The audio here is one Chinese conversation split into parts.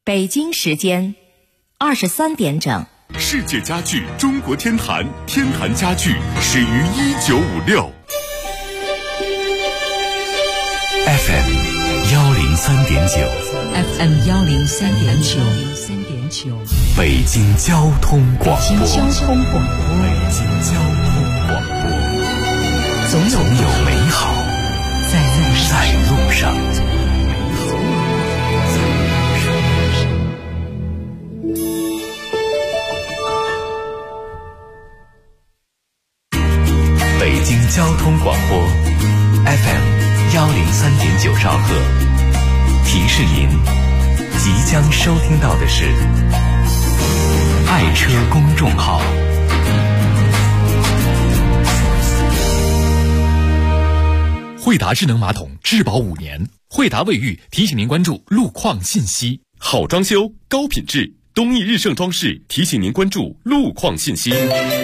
北京时间23点整。 世界家具中国天坛，天坛家具始于1956。FM 103.9 FM 103.9 北京交通广播。 北京交通广播，总有美好在路上。北京交通广播 FM 103.9兆赫，提示您即将收听到的是爱车公众号。惠达智能马桶质保5年，惠达卫浴提醒您关注路况信息。好装修高品质，东义日盛装饰提醒您关注路况信息。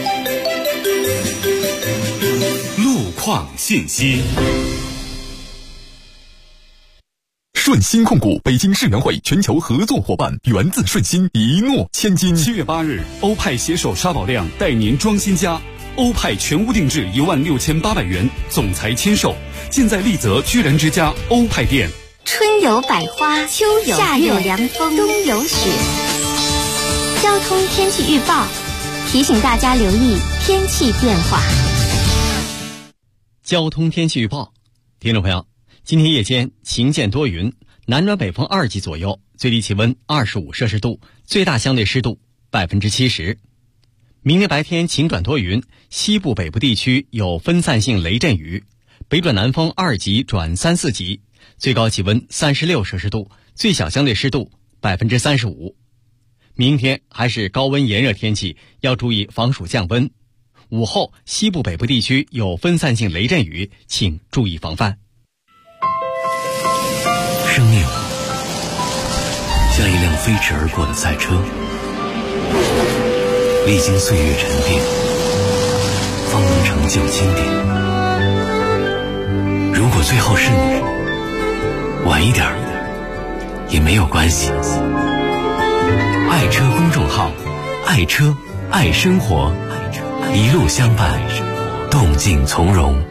路况信息。顺鑫控股北京世园会全球合作伙伴，源自顺鑫，一诺千金。 7月8日，欧派携手沙宝亮带您装新家，欧派全屋定制16800元，总裁签售，尽在丽泽居然之家欧派店。 春有百花，秋有夏有凉风，冬有雪。交通天气预报提醒大家留意天气变化。 交通天气预报，听众朋友，今天夜间晴间多云，南转北风2级左右，最低气温25摄氏度，最大相对湿度70%。明天白天晴转多云，西部北部地区有分散性雷阵雨，北转南风2级转3、4级，最高气温36摄氏度，最小相对湿度35%。明天还是高温炎热天气，要注意防暑降温。午后西部北部地区有分散性雷阵雨，请注意防范。 生命像一辆飞驰而过的赛车，历经岁月沉淀，方能成就经典。如果最后是你，晚一点也没有关系。爱车公众号，爱车爱生活，一路相伴，动静从容。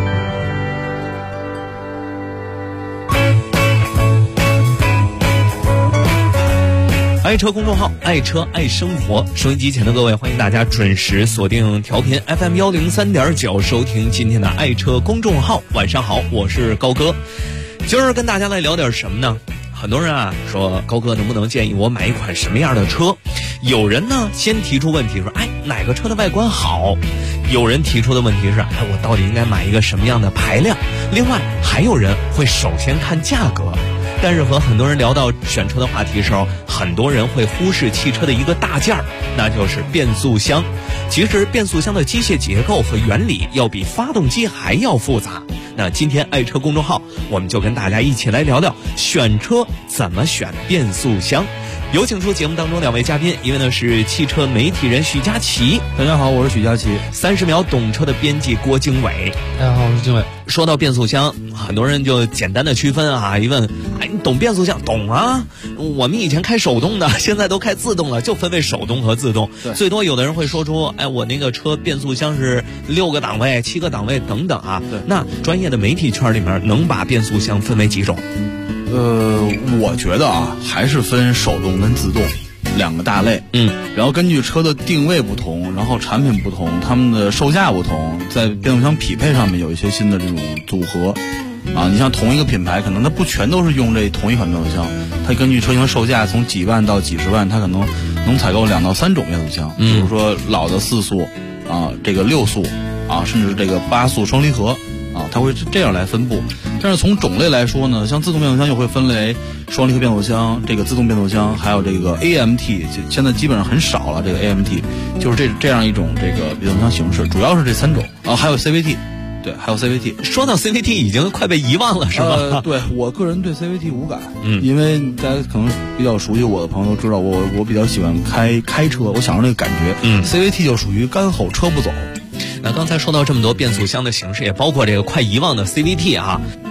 爱车公众号，爱车爱生活。收音机前的各位，欢迎大家准时锁定调频 FM 103.9，收听今天的爱车公众号。晚上好，我是高哥。今儿跟大家来聊点什么呢？很多人啊说，高哥能不能建议我买一款什么样的车？有人呢先提出问题说，哪个车的外观好？有人提出的问题是，我到底应该买一个什么样的排量？另外还有人会首先看价格。但是和很多人聊到选车的话题时候，很多人会忽视汽车的一个大件儿，那就是变速箱。其实变速箱的机械结构和原理要比发动机还要复杂。那今天爱车公众号，我们就跟大家一起来聊聊选车怎么选变速箱。有请出节目当中2位嘉宾，一位呢是汽车媒体人许佳琪。 大家好，我是许佳琪。 30秒懂车的编辑郭经纬。 大家好，我是经纬。 说到变速箱，很多人就简单的区分啊，一问，你懂变速箱？懂啊，我们以前开手动的，现在都开自动了，就分为手动和自动。最多有的人会说出，我那个车变速箱是6个档位、7个档位等等啊。那专业的媒体圈里面能把变速箱分为几种？ 我觉得还是分手动跟自动2个大类。然后根据车的定位不同，然后产品不同，他们的售价不同，在变速箱匹配上面有一些新的这种组合啊。你像同一个品牌，可能它不全都是用这同一款变速箱，它根据车型售价从几万到几十万，它可能能采购2到3种变速箱。比如说老的4速啊，这个6速啊，甚至这个8速双离合啊，它会这样来分布。但是从种类来说呢，像自动变速箱又会分为双离合变速箱、这个自动变速箱，还有这个 AMT， 现在基本上很少了。这个 AMT 就是这样一种这个变速箱形式，主要是这3种啊，还有 CVT， 对，还有 CVT。 说到 CVT 已经快被遗忘了，是吧？ 对，我个人对 CVT 无感，因为大家可能比较熟悉我的朋友都知道，我比较喜欢开车，我享受那个感觉。CVT 就属于干吼车不走。 那刚才说到这么多变速箱的形式，也包括这个快遗忘的 CVT 啊。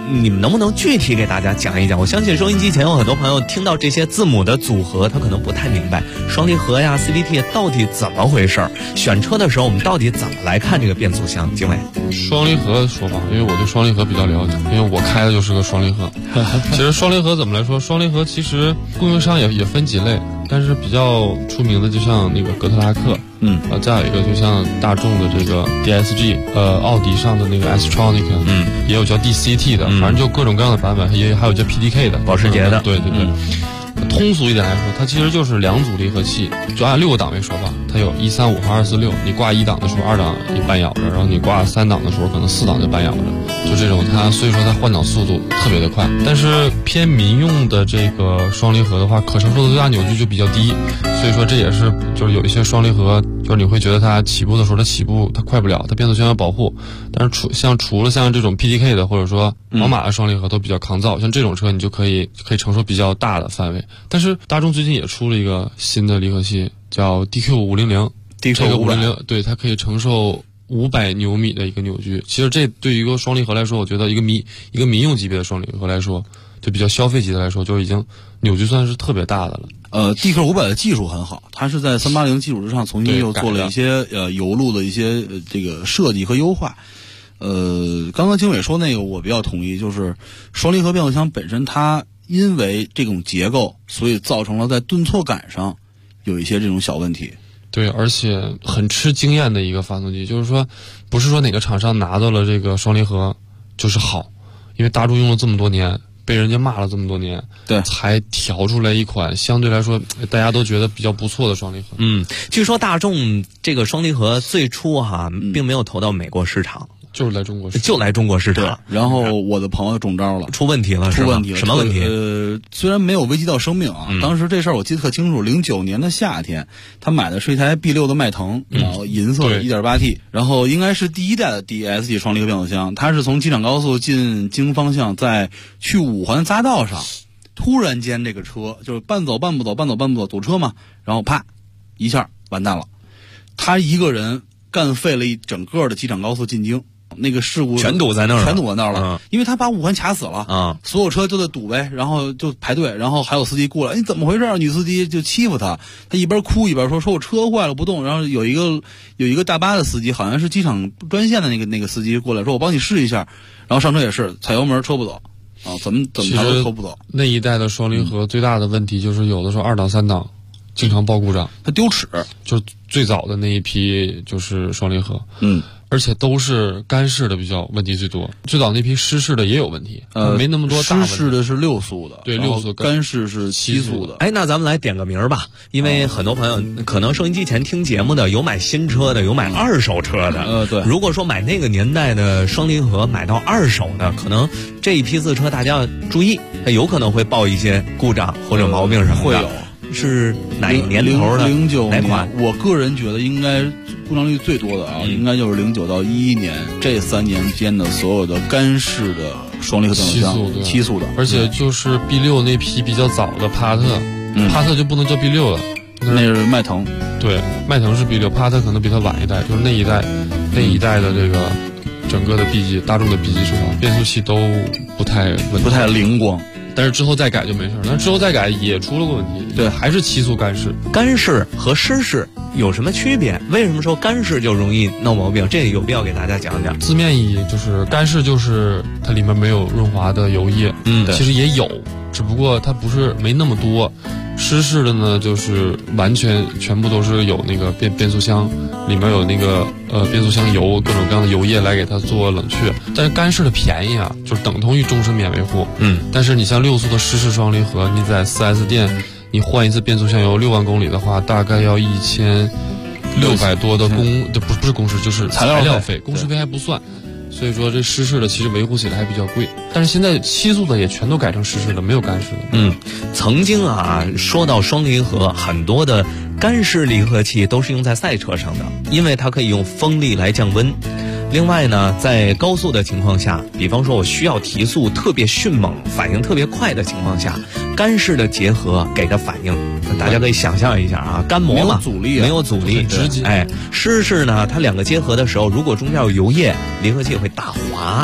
你们能不能具体给大家讲一讲？我相信收音机前有很多朋友听到这些字母的组合，他可能不太明白双离合呀、CVT 到底怎么回事儿。选车的时候，我们到底怎么来看这个变速箱？经纬， 双离合的说法，因为我对双离合比较了解，因为我开的就是个双离合。其实双离合怎么来说？双离合其实供应商也分几类，但是比较出名的就像那个哥特拉克，再有一个就像大众的这个 DSG， 奥迪上的那个 S-Tronic， 也有叫 DCT 的，反正就各种各样的版本，也还有叫 PDK 的， 保时捷的， 对。通俗一点来说，它其实就是2组离合器，就按6个档位说吧，它有135和246。你挂1档的时候，2档也半咬着，然后你挂3档的时候，可能4档就半咬着，就这种。它所以说它换挡速度特别的快。但是偏民用的这个双离合的话，可承受的最大扭矩就比较低，所以说这也是就是有一些双离合，就是你会觉得它起步的时候它快不了，它变速箱要保护。但是除了像这种 PDK 的或者说宝马的双离合都比较抗造，像这种车你就可以承受比较大的范围。但是大众最近也出了一个新的离合器，叫 DQ500， 这个500，对，它可以承受500牛米的一个扭矩。其实这对于一个双离合来说，我觉得一个民用级别的双离合来说，就比较消费级的来说，就已经扭矩算是特别大的了。 DQ500 的技术很好，它是在380基础之上重新又做了一些油路的一些这个设计和优化。刚刚经纬说那个我比较同意，就是双离合变速箱本身它因为这种结构，所以造成了在顿挫感上有一些这种小问题。 对，而且很吃经验的一个发动机，就是说不是说哪个厂商拿到了这个双离合就是好，因为大众用了这么多年，被人家骂了这么多年， 对， 才调出来一款相对来说大家都觉得比较不错的双离合。 据说大众这个双离合最初并没有投到美国市场。 就是来中国市场， 然后我的朋友中招了， 出问题了， 什么问题？虽然没有危及到生命啊，当时这事儿我记得特清楚。09年的夏天，他买的是一台 B6 的迈腾，然后银色的 1.8T，然后应该是第一代的 DSG 双离合变速箱。它是从机场高速进京方向，在去5环匝道上，突然间这个车就是半走半不走，堵车嘛，然后啪一下完蛋了，他一个人干废了一整个的机场高速进京。那个事故全堵在那儿了，因为他把5环卡死了，所有车都在堵呗，然后就排队，然后还有司机过来，你怎么回事？女司机就欺负他，他一边哭一边说我车坏了不动，然后有一个大巴的司机，好像是机场专线的那个司机过来说我帮你试一下，然后上车也是踩油门车不走啊，怎么他都拖不走。 那一代的双离合最大的问题就是有的时候2档3档经常报故障， 它丢齿， 就是最早的那一批就是双离合，而且都是干式的比较问题最多，最早那批湿式的也有问题，没那么多大问题。 湿式的是6速的， 对，6速， 干式是7速的。 那咱们来点个名吧，因为很多朋友可能收音机前听节目的有买新车的，有买二手车的。 对。 如果说买那个年代的双离合，买到二手的，可能这一批次车大家要注意，它有可能会报一些故障或者毛病什么的。 会有。 是哪一年头的 ？09 哪款？ 我个人觉得应该故障率最多的应该就是09到11年这3年间的所有的干式的双离合变速箱，7速的， 而且就是 B6 那批比较早的帕特，帕特就不能叫 B6 了， 那是迈腾。 对，迈腾是 B6，帕特可能比它晚一代，就是那一代的这个整个的 B 级大众的 B 级车变速器都不太灵光。 但是之后再改就没事了，但之后再改也出了个问题，对，还是7速干式。 干式和湿式有什么区别？为什么说干式就容易闹毛病？这个有必要给大家讲讲。 字面意义就是干式就是它里面没有润滑的油液，其实也有，只不过它不是没那么多。湿式的呢，就是全部都是有那个变速箱里面有那个变速箱油，各种各样的油液来给它做冷却。但是干式的便宜啊，就是等同于终身免维护。但是你像6速的湿式双离合，你在 4S 店你换一次变速箱油6万公里的话，大概要1600多的不是工时，就是材料费，工时费还不算。所以说这湿式的其实维护起来还比较贵，但是现在7速的也全都改成湿式的，没有干式的。 曾经说到双离合，很多的干式离合器都是用在赛车上的，因为它可以用风力来降温。另外呢，在高速的情况下，比方说我需要提速特别迅猛，反应特别快的情况下，干式的结合给的反应，大家可以想象一下干磨嘛，没有阻力， 直接。 湿式呢，它两个结合的时候，如果中间有油液，离合器会打滑。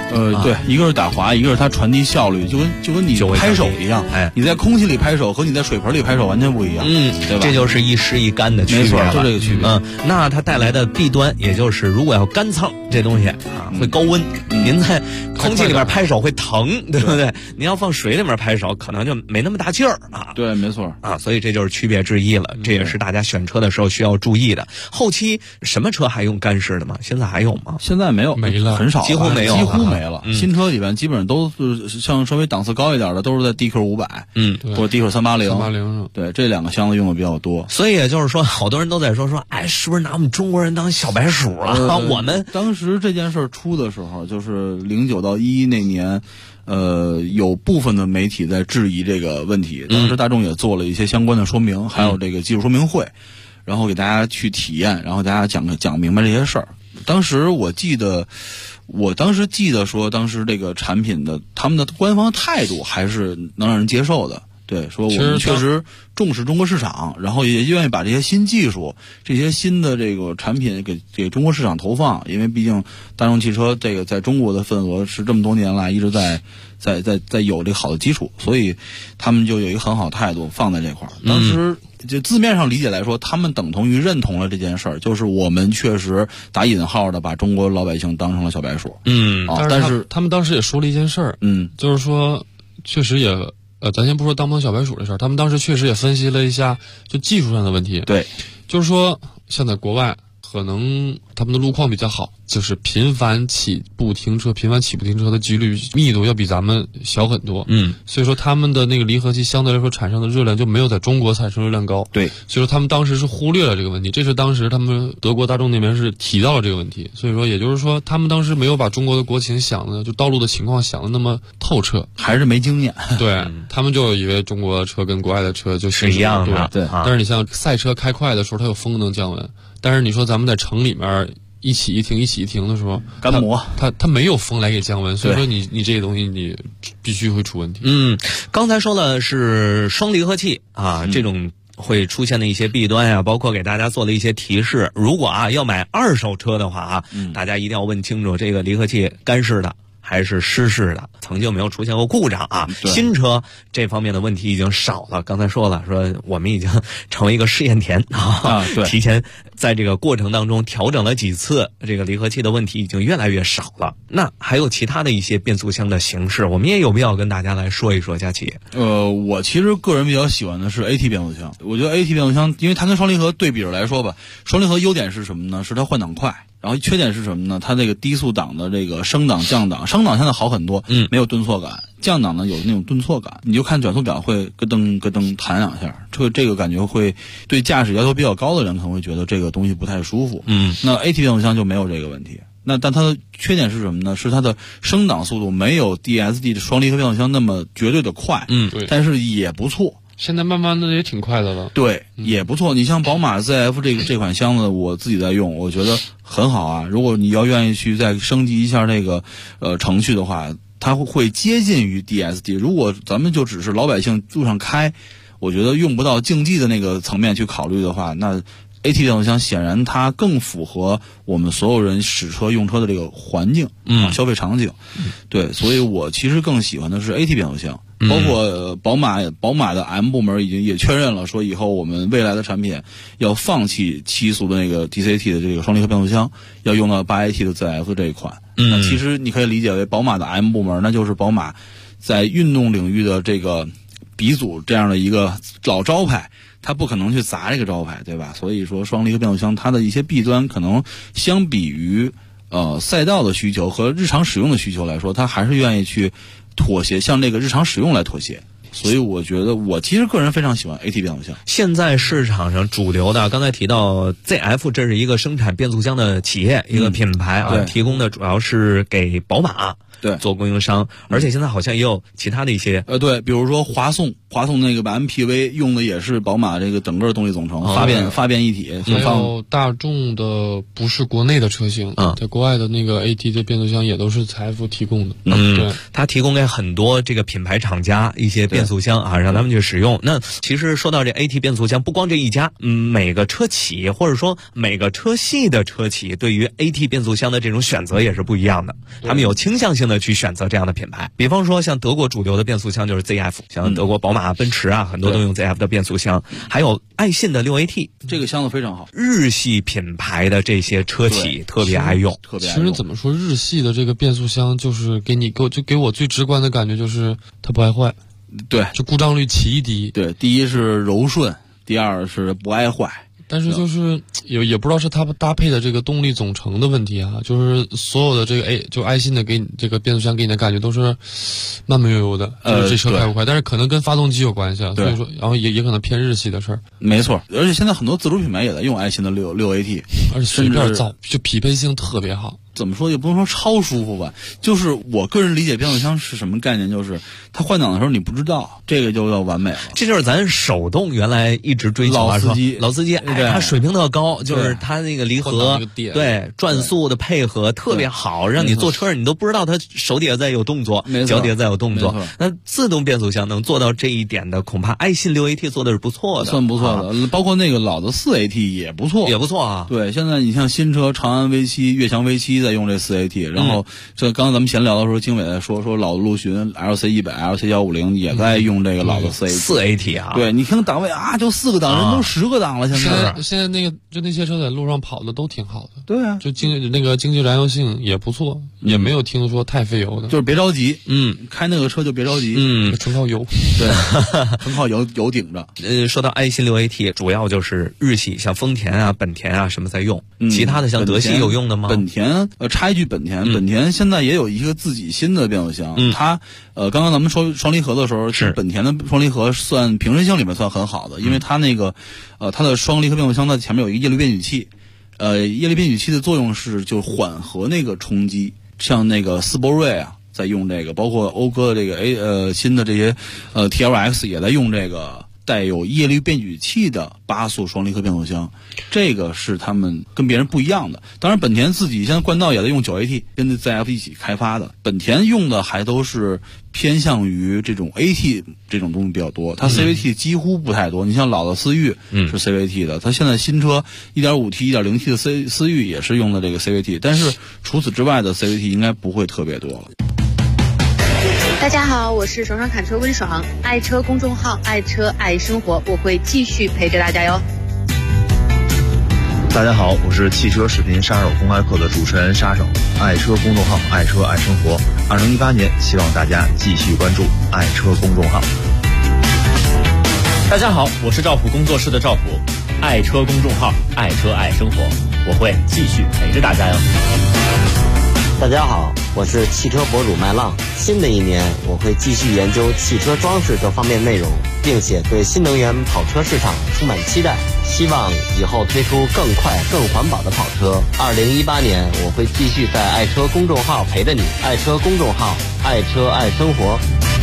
对，一个是打滑，一个是它传递效率，就跟你拍手一样，你在空气里拍手和你在水盆里拍手完全不一样，对吧？ 这就是一湿一干的区别了， 就这个区别。 那它带来的弊端，也就是如果要干燥这东西会高温，您在空气里面拍手会疼，对不对？您要放水里面拍手，可能就没那么大劲儿啊。 对，没错啊，所以这就是区别之一了，这也是大家选车的时候需要注意的。后期什么车还用干式的吗？现在还有吗？ 现在没有， 没了， 很少， 几乎没有， 几乎没了。新车里边基本上都是像稍微档次高一点的，都是在 DQ500，或者 DQ380，对，这两个箱子用的比较多。 所以也就是说，好多人都在说，哎，是不是拿我们中国人当小白鼠了？我们当时这件事出的时候，就是09到11那年。有部分的媒体在质疑这个问题，当时大众也做了一些相关的说明，还有这个技术说明会，然后给大家去体验，然后大家讲明白这些事儿。当时我记得说，当时这个产品的他们的官方态度还是能让人接受的。对，说我们确实重视中国市场，然后也愿意把这些新技术、这些新的这个产品给中国市场投放，因为毕竟大众汽车这个在中国的份额是这么多年来一直在有这个好的基础，所以他们就有一个很好的态度放在这块儿。当时就字面上理解来说，他们等同于认同了这件事儿，就是我们确实打引号的把中国老百姓当成了小白鼠。 但是他们当时也说了一件事儿，就是说确实也。咱先不说当不当小白鼠的事儿，他们当时确实也分析了一下，就技术上的问题。 对， 就是说，像在国外，可能他们的路况比较好，就是频繁起步停车的几率密度要比咱们小很多。所以说他们的那个离合器相对来说产生的热量就没有在中国产生热量高。 对， 所以说他们当时是忽略了这个问题，这是当时他们德国大众那边是提到了这个问题。所以说，也就是说，他们当时没有把中国的国情想的就道路的情况想的那么透彻， 还是没经验。 对，他们就以为中国的车跟国外的车就是一样的。 对， 但是你像赛车开快的时候，它有风能降温。但是你说咱们在城里面一起一停的时候， 干磨， 它没有风来给降温，所以说你这些东西你必须会出问题。 刚才说的是双离合器啊，这种会出现的一些弊端呀，包括给大家做了一些提示。如果要买二手车的话大家一定要问清楚这个离合器干式的还是湿式的，曾经没有出现过故障啊。新车这方面的问题已经少了。刚才说了，说我们已经成为一个试验田对， 提前在这个过程当中调整了几次，这个离合器的问题已经越来越少了。那还有其他的一些变速箱的形式，我们也有必要跟大家来说一说。佳琪， 我其实个人比较喜欢的是 AT 变速箱。我觉得 AT 变速箱，因为它跟双离合对比着来说吧，双离合优点是什么呢？是它换挡快。然后缺点是什么呢？它这个低速档的这个升档降档，升档现在好很多，没有顿挫感，降档呢有那种顿挫感，你就看转速表会咯噔咯噔弹两下，这个感觉会对驾驶要求比较高的人可能会觉得这个东西不太舒服。那 AT 变速箱就没有这个问题。但它的缺点是什么呢？是它的升档速度没有 DSG 的双离合变速箱那么绝对的快， 对， 但是也不错。 现在慢慢的也挺快的了， 对，也不错。你像宝马 ZF 这款箱子，我自己在用，我觉得很好啊。如果你要愿意去再升级一下这个程序的话，它会接近于 DSG。如果咱们就只是老百姓路上开，我觉得用不到竞技的那个层面去考虑的话，那 AT 变速箱显然它更符合我们所有人使车用车的这个环境消费场景。对，所以我其实更喜欢的是 AT 变速箱。包括宝马的 M 部门已经也确认了，说以后我们未来的产品要放弃7速的那个 DCT 的这个双离合变速箱，要用到 8AT 的 ZF 这一款。那其实你可以理解为宝马的 M 部门，那就是宝马在运动领域的这个鼻祖这样的一个老招牌，它不可能去砸这个招牌，对吧？所以说双离合变速箱它的一些弊端可能相比于赛道的需求和日常使用的需求来说，它还是愿意去妥协，向这个日常使用来妥协。所以我觉得我其实个人非常喜欢 AT 变速箱。 现在市场上主流的，刚才提到 ZF， 这是一个生产变速箱的企业，一个品牌提供的主要是给宝马对做供应商，而且现在好像也有其他的一些对，比如说华颂那个 MPV 用的也是宝马这个整个动力总成，发变一体。 还有大众的不是国内的车型在国外的那个 AT 的变速箱也都是ZF提供的。对， 它提供给很多这个品牌厂家一些变速箱让他们去使用。那其实说到这 AT 变速箱，不光这一家，每个车企或者说每个车系的车企对于 AT 变速箱的这种选择也是不一样的。他们有倾向性的的去选择这样的品牌。比方说像德国主流的变速箱就是 ZF， 像德国宝马、奔驰啊，很多都用 ZF 的变速箱，还有爱信的 6AT， 这个箱子非常好。 日系品牌的这些车企特别爱用。 其实怎么说，日系的这个变速箱就是给我最直观的感觉就是它不爱坏。 对， 就故障率奇低。 对，第一是柔顺，第二是不爱坏。 但是就是也不知道是它搭配的这个动力总成的问题啊，就是所有的这个就爱信的给你这个变速箱给你的感觉都是慢慢悠悠的，就是这车开不快，但是可能跟发动机有关系啊，所以说然后也可能偏日系的事儿。 没错，而且现在很多自主品牌也在用爱信的6AT， 而且随便造，就匹配性特别好。 怎么说也不能说超舒服吧，就是我个人理解变速箱是什么概念，就是它换挡的时候你不知道，这个就叫完美了。 这就是咱手动原来一直追求老司机， 它水平特高，就是它那个离合对转速的配合特别好，让你坐车上你都不知道它手底下在有动作，脚底下在有动作。那自动变速箱能做到这一点的，恐怕爱信 6AT 做的是不错的， 算不错的。包括那个老的 4AT 也不错， 也不错啊。 对，现在你像新车长安 V7、悦翔 V7在用这 4AT， 然后这刚刚咱们闲聊的时候，经纬在说老的陆巡 LC100、LC150也在用这个老的 4AT 啊。 对，你看档位啊，就4个档，人都10个档了。 现在那个就那些车在路上跑的都挺好的。 对啊， 就经济燃油性也不错，也没有听说太费油的。 就是别着急，开那个车就别着急， 纯靠油， 对，纯靠油顶着。 说到爱信 6AT， 主要就是日系，像丰田啊、本田啊什么在用，其他的像德系有用的吗？ 本田插一句，本田现在也有一个自己新的变速箱，它刚刚咱们说双离合的时候，是本田的双离合算平顺性里面算很好的，因为它那个它的双离合变速箱在前面有一个液力变矩器，液力变矩器的作用是就缓和那个冲击，像那个斯铂瑞啊在用这个，包括讴歌的这个新的这些TLX 也在用这个带有液力变矩器的8速双离合变速箱，这个是他们跟别人不一样的。当然本田自己现在冠道也在用 9AT， 跟 ZF 一起开发的。本田用的还都是偏向于这种 AT 这种东西比较多，它 CVT 几乎不太多。你像老的思域是 CVT 的，它现在新车 1.5T、1.0T 的思域也是用的这个 CVT， 但是除此之外的 CVT 应该不会特别多了。 大家好，我是爽爽侃车温爽，爱车公众号爱车爱生活，我会继续陪着大家哟。 大家好，我是汽车视频杀手公开课的主持人杀手，爱车公众号爱车爱生活。2018年，希望大家继续关注爱车公众号。 大家好，我是赵普工作室的赵普，爱车公众号爱车爱生活，我会继续陪着大家哟。 大家好，我是汽车博主麦浪。新的一年，我会继续研究汽车装饰这方面内容，并且对新能源跑车市场充满期待，希望以后推出更快、更环保的跑车。2018年，我会继续在爱车公众号陪着你。爱车公众号，爱车爱生活。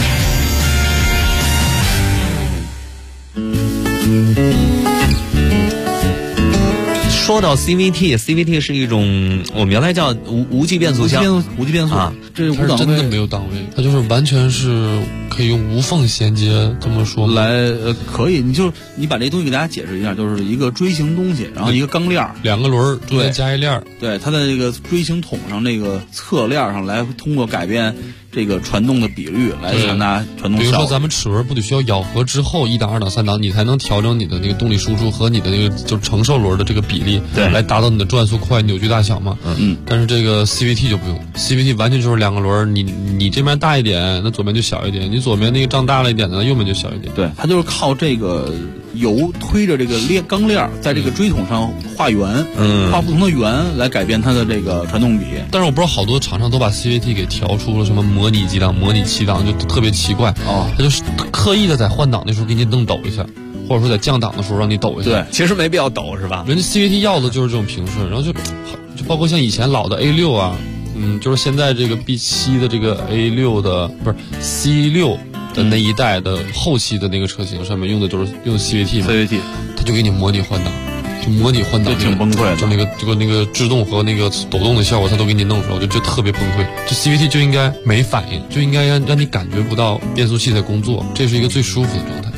说到 CVT 是一种我们原来叫无级变速箱， 无级变速啊，这是真的没有档位，它就是完全是可以用无缝衔接，这么说来可以，你把这东西给大家解释一下，就是一个锥形东西，然后一个钢链 ，2个轮中间加一链， 对，它在这个锥形筒上那个侧链上来通过改变这个传动的比率来传达传动效果。 比如说咱们齿轮不得需要咬合之后1档、2档、3档，你才能调整你的那个动力输出和你的那个就是承受轮的这个比例， 对， 来达到你的转速快、扭矩大小嘛。但是这个 CVT 就不用 ，CVT 完全就是2个轮，你这边大一点，那左边就小一点；你左边那个胀大了一点的，右边就小一点。 对，它就是靠这个油推着这个钢链在这个锥筒上画圆，画不同的圆来改变它的这个传动比。 但是我不知道好多厂商都把 CVT 给调出了什么模拟几档、模拟7档，就特别奇怪。他就是刻意的在换挡的时候给你弄抖一下，或者说在降档的时候让你抖一下。 对，其实没必要抖，是吧？ 人家 CVT 要的就是这种平顺，然后就包括像以前老的 A6 啊，就是现在这个 B7 的这个 A6 的不是 C6 的那一代的后期的那个车型上面用的都是用 CVT 嘛，它就给你模拟换挡。就模拟换挡挺崩溃的， 就那个制动和那个抖动的效果，它都给你弄出来，我就觉得特别崩溃。就 CVT 就应该没反应，就应该让你感觉不到变速器在工作，这是一个最舒服的状态。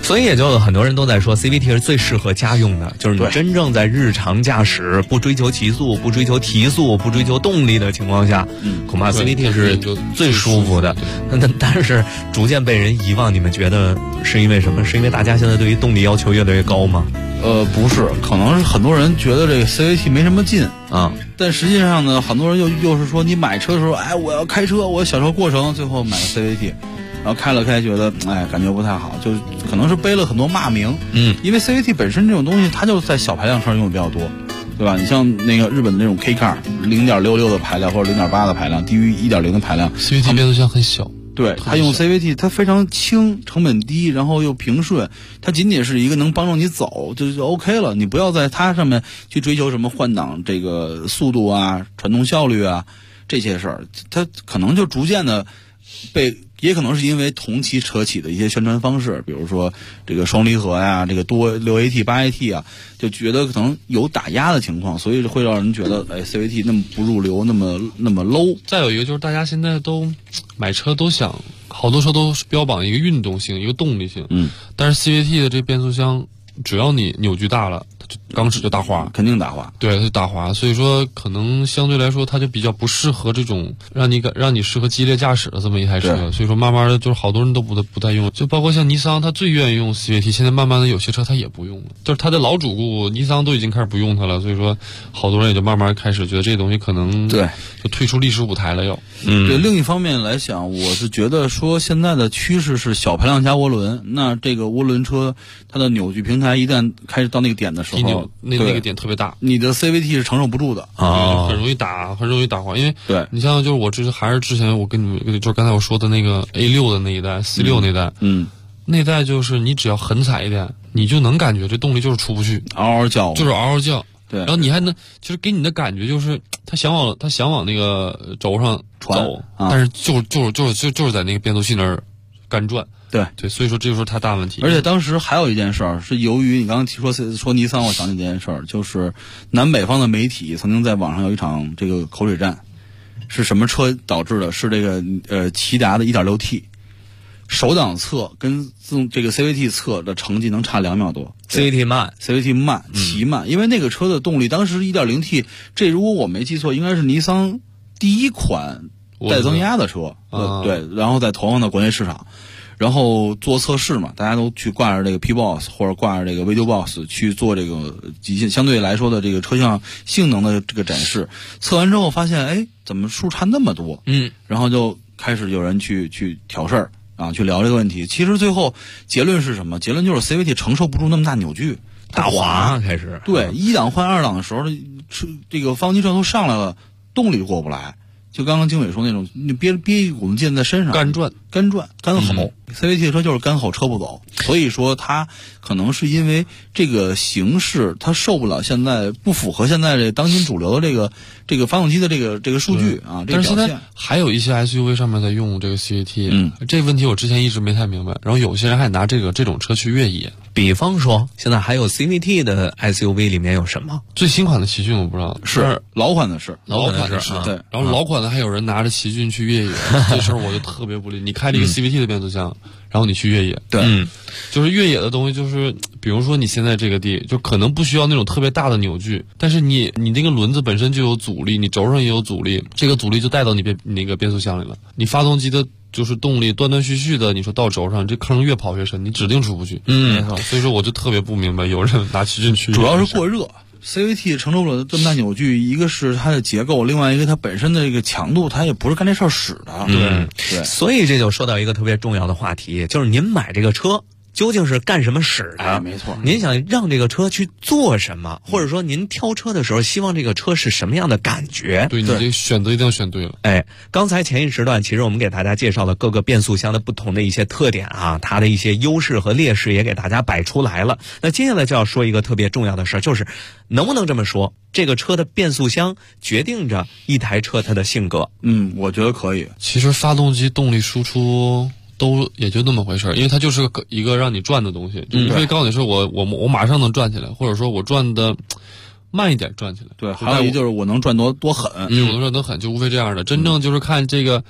所以也就很多人都在说 CVT 是最适合家用的，就是你真正在日常驾驶不追求极速、不追求提速、不追求动力的情况下，恐怕 CVT 是最舒服的。但是逐渐被人遗忘，你们觉得是因为什么？是因为大家现在对于动力要求越来越高吗？ 不是，可能是很多人觉得这个 CVT 没什么劲啊，但实际上呢，很多人又是说你买车的时候，哎，我要开车，我要享受过程，最后买个 CVT。然后开了开，觉得感觉不太好，就可能是背了很多骂名。因为 CVT 本身这种东西，它就在小排量车上用的比较多，对吧？你像那个日本的那种 K car 0.66的排量或者0.8的排量，低于1.0的排量 ，CVT 变速箱很小。 对，它用 CVT， 它非常轻，成本低，然后又平顺，它仅仅是一个能帮助你走就 OK 了。你不要在它上面去追求什么换挡这个速度啊、传动效率啊这些事儿，它可能就逐渐的也可能是因为同期车企的一些宣传方式，比如说这个双离合呀、这个多6AT、8AT 啊，就觉得可能有打压的情况，所以会让人觉得CVT 那么不入流，那么 low。 再有一个就是大家现在都买车都想，好多车都标榜一个运动性、一个动力性，但是 CVT 的这变速箱，只要你扭矩大了，它就钢齿就打滑， 肯定打滑。 对，它就打滑，所以说可能相对来说，它就比较不适合这种让你适合激烈驾驶的这么一台车。所以说慢慢的，就是好多人都不太用，就包括像尼桑，它最愿意用 CVT， 现在慢慢的有些车它也不用了，就是它的老主顾尼桑都已经开始不用它了，所以说好多人也就慢慢开始觉得这东西可能就退出历史舞台了要。 对，另一方面来讲，我是觉得说现在的趋势是小排量加涡轮，那这个涡轮车它的扭矩平台一旦开始到那个点的时候， 那个点特别大， 你的 CVT 是承受不住的啊，很容易打滑。因为你像就是我还是之前我跟你们就是刚才我说的那个 A6 的那一代 C6 那代，那代就是你只要狠踩一点，你就能感觉这动力就是出不去， 嗷嗷叫， 就是嗷嗷叫。 对， 然后你还能就是给你的感觉就是他想往那个轴上走，但是就是在那个变速器那儿干转。对，所以说这就是它大问题。 而且当时还有一件事儿，是由于你刚刚说尼桑，我想起这件事儿，就是南北方的媒体曾经在网上有一场这个口水战，是什么车导致的？是这个骐达的 1.6T， 手挡侧跟这个 CVT 侧的成绩能差2秒多。 CVT 慢， 奇慢，因为那个车的动力当时 1.0T， 这如果我没记错，应该是尼桑第一款带增压的车，对，然后再投放到国内市场。然后做测试嘛，大家都去挂着这个 P-Box 或者挂着这个 Video Box 去做这个极限相对来说的这个车辆性能的这个展示。测完之后发现，怎么数差那么多？然后就开始有人去挑事儿啊，去聊这个问题。其实最后结论是什么？结论就是 CVT 承受不住那么大扭矩， 打滑开始。 对，一档换二档的时候，这个发动机转速上来了，动力过不来。就刚刚经纬说那种，你憋一股子劲在身上，干吼。CVT 车就是干吼车不走，所以说它可能是因为这个形式，它受不了现在不符合现在这当今主流的这个发动机的这个数据啊。 但是现在还有一些 SUV 上面在用这个 CVT，这个问题我之前一直没太明白。然后有些人还拿这种车去越野， 比方说现在还有 CVT 的 SUV 里面有什么？ 最新款的奇骏我不知道， 是老款的是， 对。然后老款的还有人拿着奇骏去越野，这事儿我就特别不理。你开了一个 CVT 的变速箱。然后你去越野， 对， 就是越野的东西，就是比如说你现在这个地，就可能不需要那种特别大的扭矩，但是你那个轮子本身就有阻力，你轴上也有阻力，这个阻力就带到你那个变速箱里了。你发动机的就是动力断断续续的，你说到轴上，这坑越跑越深，你指定出不去。所以说我就特别不明白有人拿奇骏去， 主要是过热。CVT 承受了这么大扭矩，一个是它的结构，另外一个它本身的这个强度，它也不是干这事儿使的。对， 所以这就说到一个特别重要的话题，就是您买这个车究竟是干什么使的？ 没错。 您想让这个车去做什么，或者说您挑车的时候希望这个车是什么样的感觉？ 对，你这选择一定要选对了。 刚才前一时段其实我们给大家介绍了各个变速箱的不同的一些特点啊，它的一些优势和劣势也给大家摆出来了。那接下来就要说一个特别重要的事，就是能不能这么说，这个车的变速箱决定着一台车它的性格？ 我觉得可以。 其实发动机动力输出都也就那么回事儿，因为它就是一个让你转的东西，就无非告诉你说我马上能转起来，或者说我转的慢一点转起来。 对，还有一就是我能转多狠， 我能转多狠，就无非这样的。真正就是看这个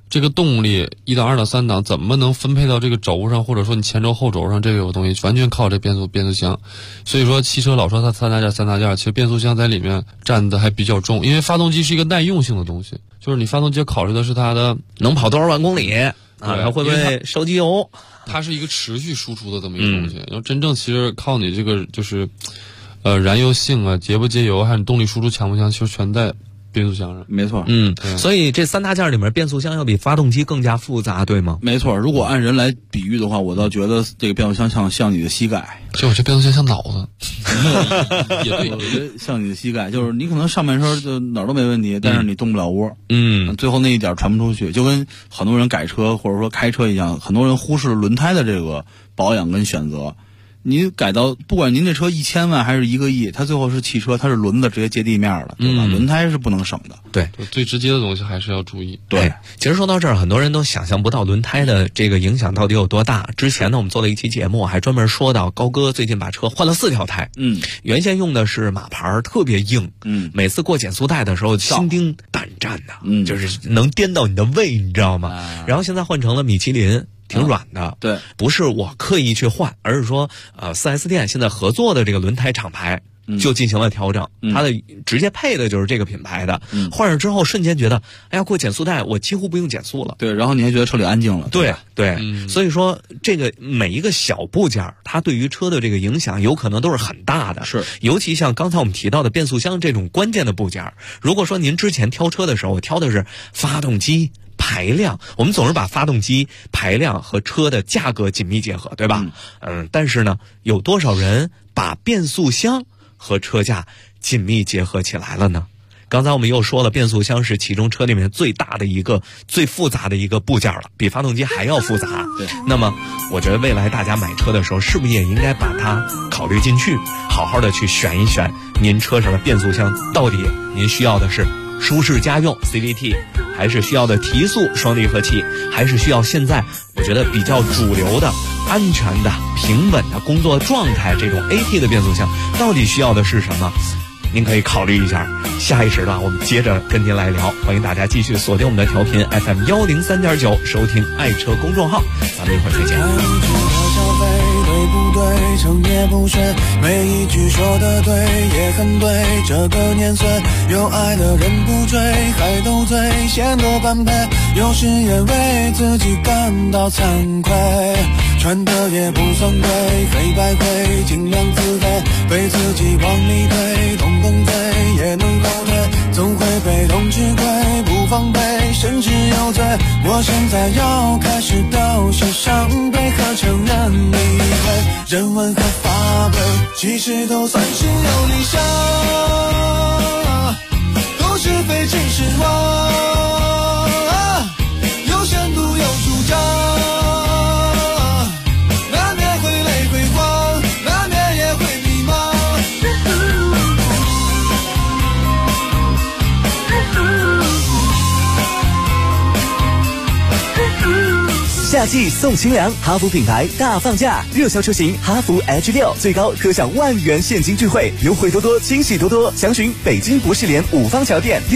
这个动力1档、2档、3档怎么能分配到这个轴上，或者说你前轴后轴上，这个东西完全靠这变速箱。所以说汽车老说它三大件，其实变速箱在里面占的还比较重，因为发动机是一个耐用性的东西，就是你发动机考虑的是它的能跑多少万公里啊，它会不会烧机油， 它是一个持续输出的这么一个东西。然后真正其实靠你这个就是燃油性啊，节不节油，还有你动力输出强不强，其实全在变速箱上。 没错。 所以这3大件里面变速箱要比发动机更加复杂，对吗？ 没错。如果按人来比喻的话，我倒觉得这个变速箱像你的膝盖。 就我这变速箱像脑子。也对， 我觉得像你的膝盖，就是你可能上半身就哪儿都没问题，但是你动不了窝。最后那一点传不出去，就跟很多人改车或者说开车一样，很多人忽视轮胎的这个保养跟选择。你改到不管您这车1000万还是1个亿，它最后是汽车，它是轮子直接接地面了，对吧？轮胎是不能省的。 对， 最直接的东西还是要注意。 对，其实说到这儿，很多人都想象不到轮胎的这个影响到底有多大。之前呢，我们做了一期节目，还专门说到高哥最近把车换了4条胎。原先用的是马牌，特别硬。每次过减速带的时候，心惊胆战的，就是能颠到你的胃，你知道吗？然后现在换成了米其林。挺软的， 对， 不是我刻意去换，而是说，4S 店现在合作的这个轮胎厂牌就进行了调整，它的直接配的就是这个品牌的，换上之后瞬间觉得，哎呀，过减速带我几乎不用减速了， 对，然后你还觉得车里安静了， 对，所以说这个每一个小部件，它对于车的这个影响有可能都是很大的， 是， 尤其像刚才我们提到的变速箱这种关键的部件，如果说您之前挑车的时候挑的是发动机。排量，我们总是把发动机排量和车的价格紧密结合，对吧？但是呢，有多少人把变速箱和车价紧密结合起来了呢？刚才我们又说了，变速箱是其中车里面最大的一个、最复杂的一个部件了，比发动机还要复杂。 对， 那么我觉得未来大家买车的时候，是不是也应该把它考虑进去，好好的去选一选您车上的变速箱，到底您需要的是舒适家用 CVT， 还是需要的提速双离合器，还是需要现在我觉得比较主流的安全的平稳的工作状态这种 AT 的变速箱，到底需要的是什么？您可以考虑一下。下一时段我们接着跟您来聊，欢迎大家继续锁定我们的调频 FM 103.9，收听爱车公众号，咱们一会儿再见。 对不对，成也不顺，每一句说的对也很对，这个年岁有爱的人不追，还斗嘴显得般配，有时也为自己感到惭愧，穿的也不算贵，黑白灰尽量自卑，被自己往里推，动动嘴也能后退，总会被动吃亏，不防备甚至有罪，我现在要开始道谢伤悲和承认理会，人文和法规其实都算是有理想，都是非其实话，有深度有主张，难免会累会慌，难免也会迷茫。 夏季送清凉，哈弗品牌大放价，热销车型哈弗 H6 最高可享10000元现金钜惠，优惠多多，惊喜多多。详询北京博士联五方桥店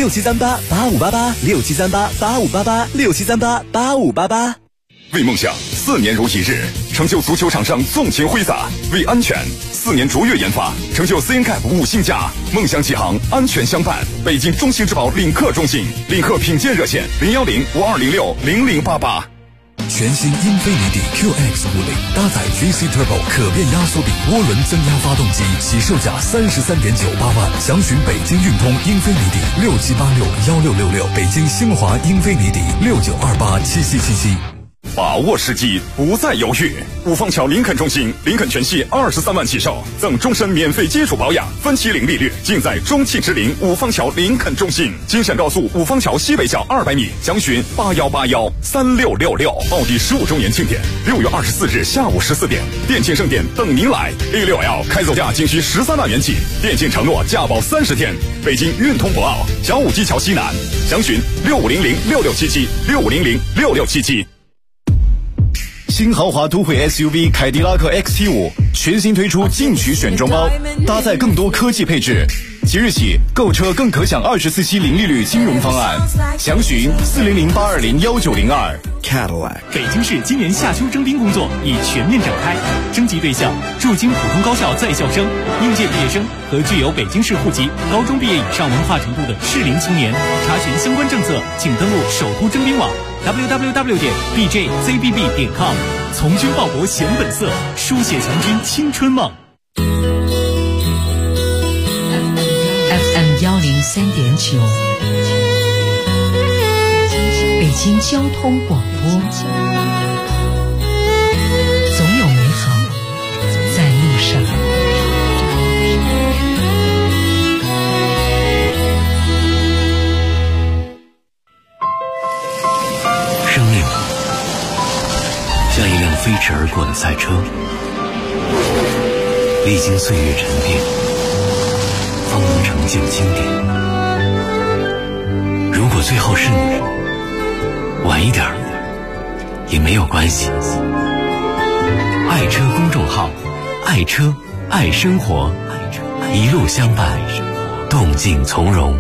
673885886738858867388588。 为梦想4年如一日，成就足球场上纵情挥洒；为安全4年卓越研发，成就 CNCAP 5星加。梦想启航，安全相伴。北京中兴之宝领克中心，领克品鉴热线01052060088。 全新英菲尼迪 QX50 搭载 GC Turbo 可变压缩比涡轮增压发动机，起售价33.98万。详询北京运通英菲尼迪67861666，北京兴华英菲尼迪69287777。 把握时机，不再犹豫。五方桥林肯中心，林肯全系23万起售，赠终身免费基础保养，分期零利率，尽在中汽之林五方桥林肯中心。京沈高速五方桥西北角200米，详询81813666。奥迪15周年庆典，6月24日下午14点，电竞盛典等您来。A6L 开走价仅需13万元起，电竞承诺价保30天。北京运通博奥小武基桥西南，详询6500667765006677。 新豪华都会 SUV 凯迪拉克 XT5 全新推出进取选装包，搭载更多科技配置。即日起购车更可享24期零利率金融方案，详询400-820-1902。 Cadillac。北京市今年夏秋征兵工作已全面展开，征集对象驻京普通高校在校生、应届毕业生和具有北京市户籍、高中毕业以上文化程度的适龄青年。查询相关政策，请登录首都征兵网 www.bjzbb.com。从军报国显本色，书写强军青春梦。 FM 103.9，北京交通广播，总有美好在路上。 生命像一辆飞驰而过的赛车，历经岁月沉淀，方能呈现经典。如果最后是你，晚一点也没有关系。爱车公众号，爱车爱生活，一路相伴，动静从容。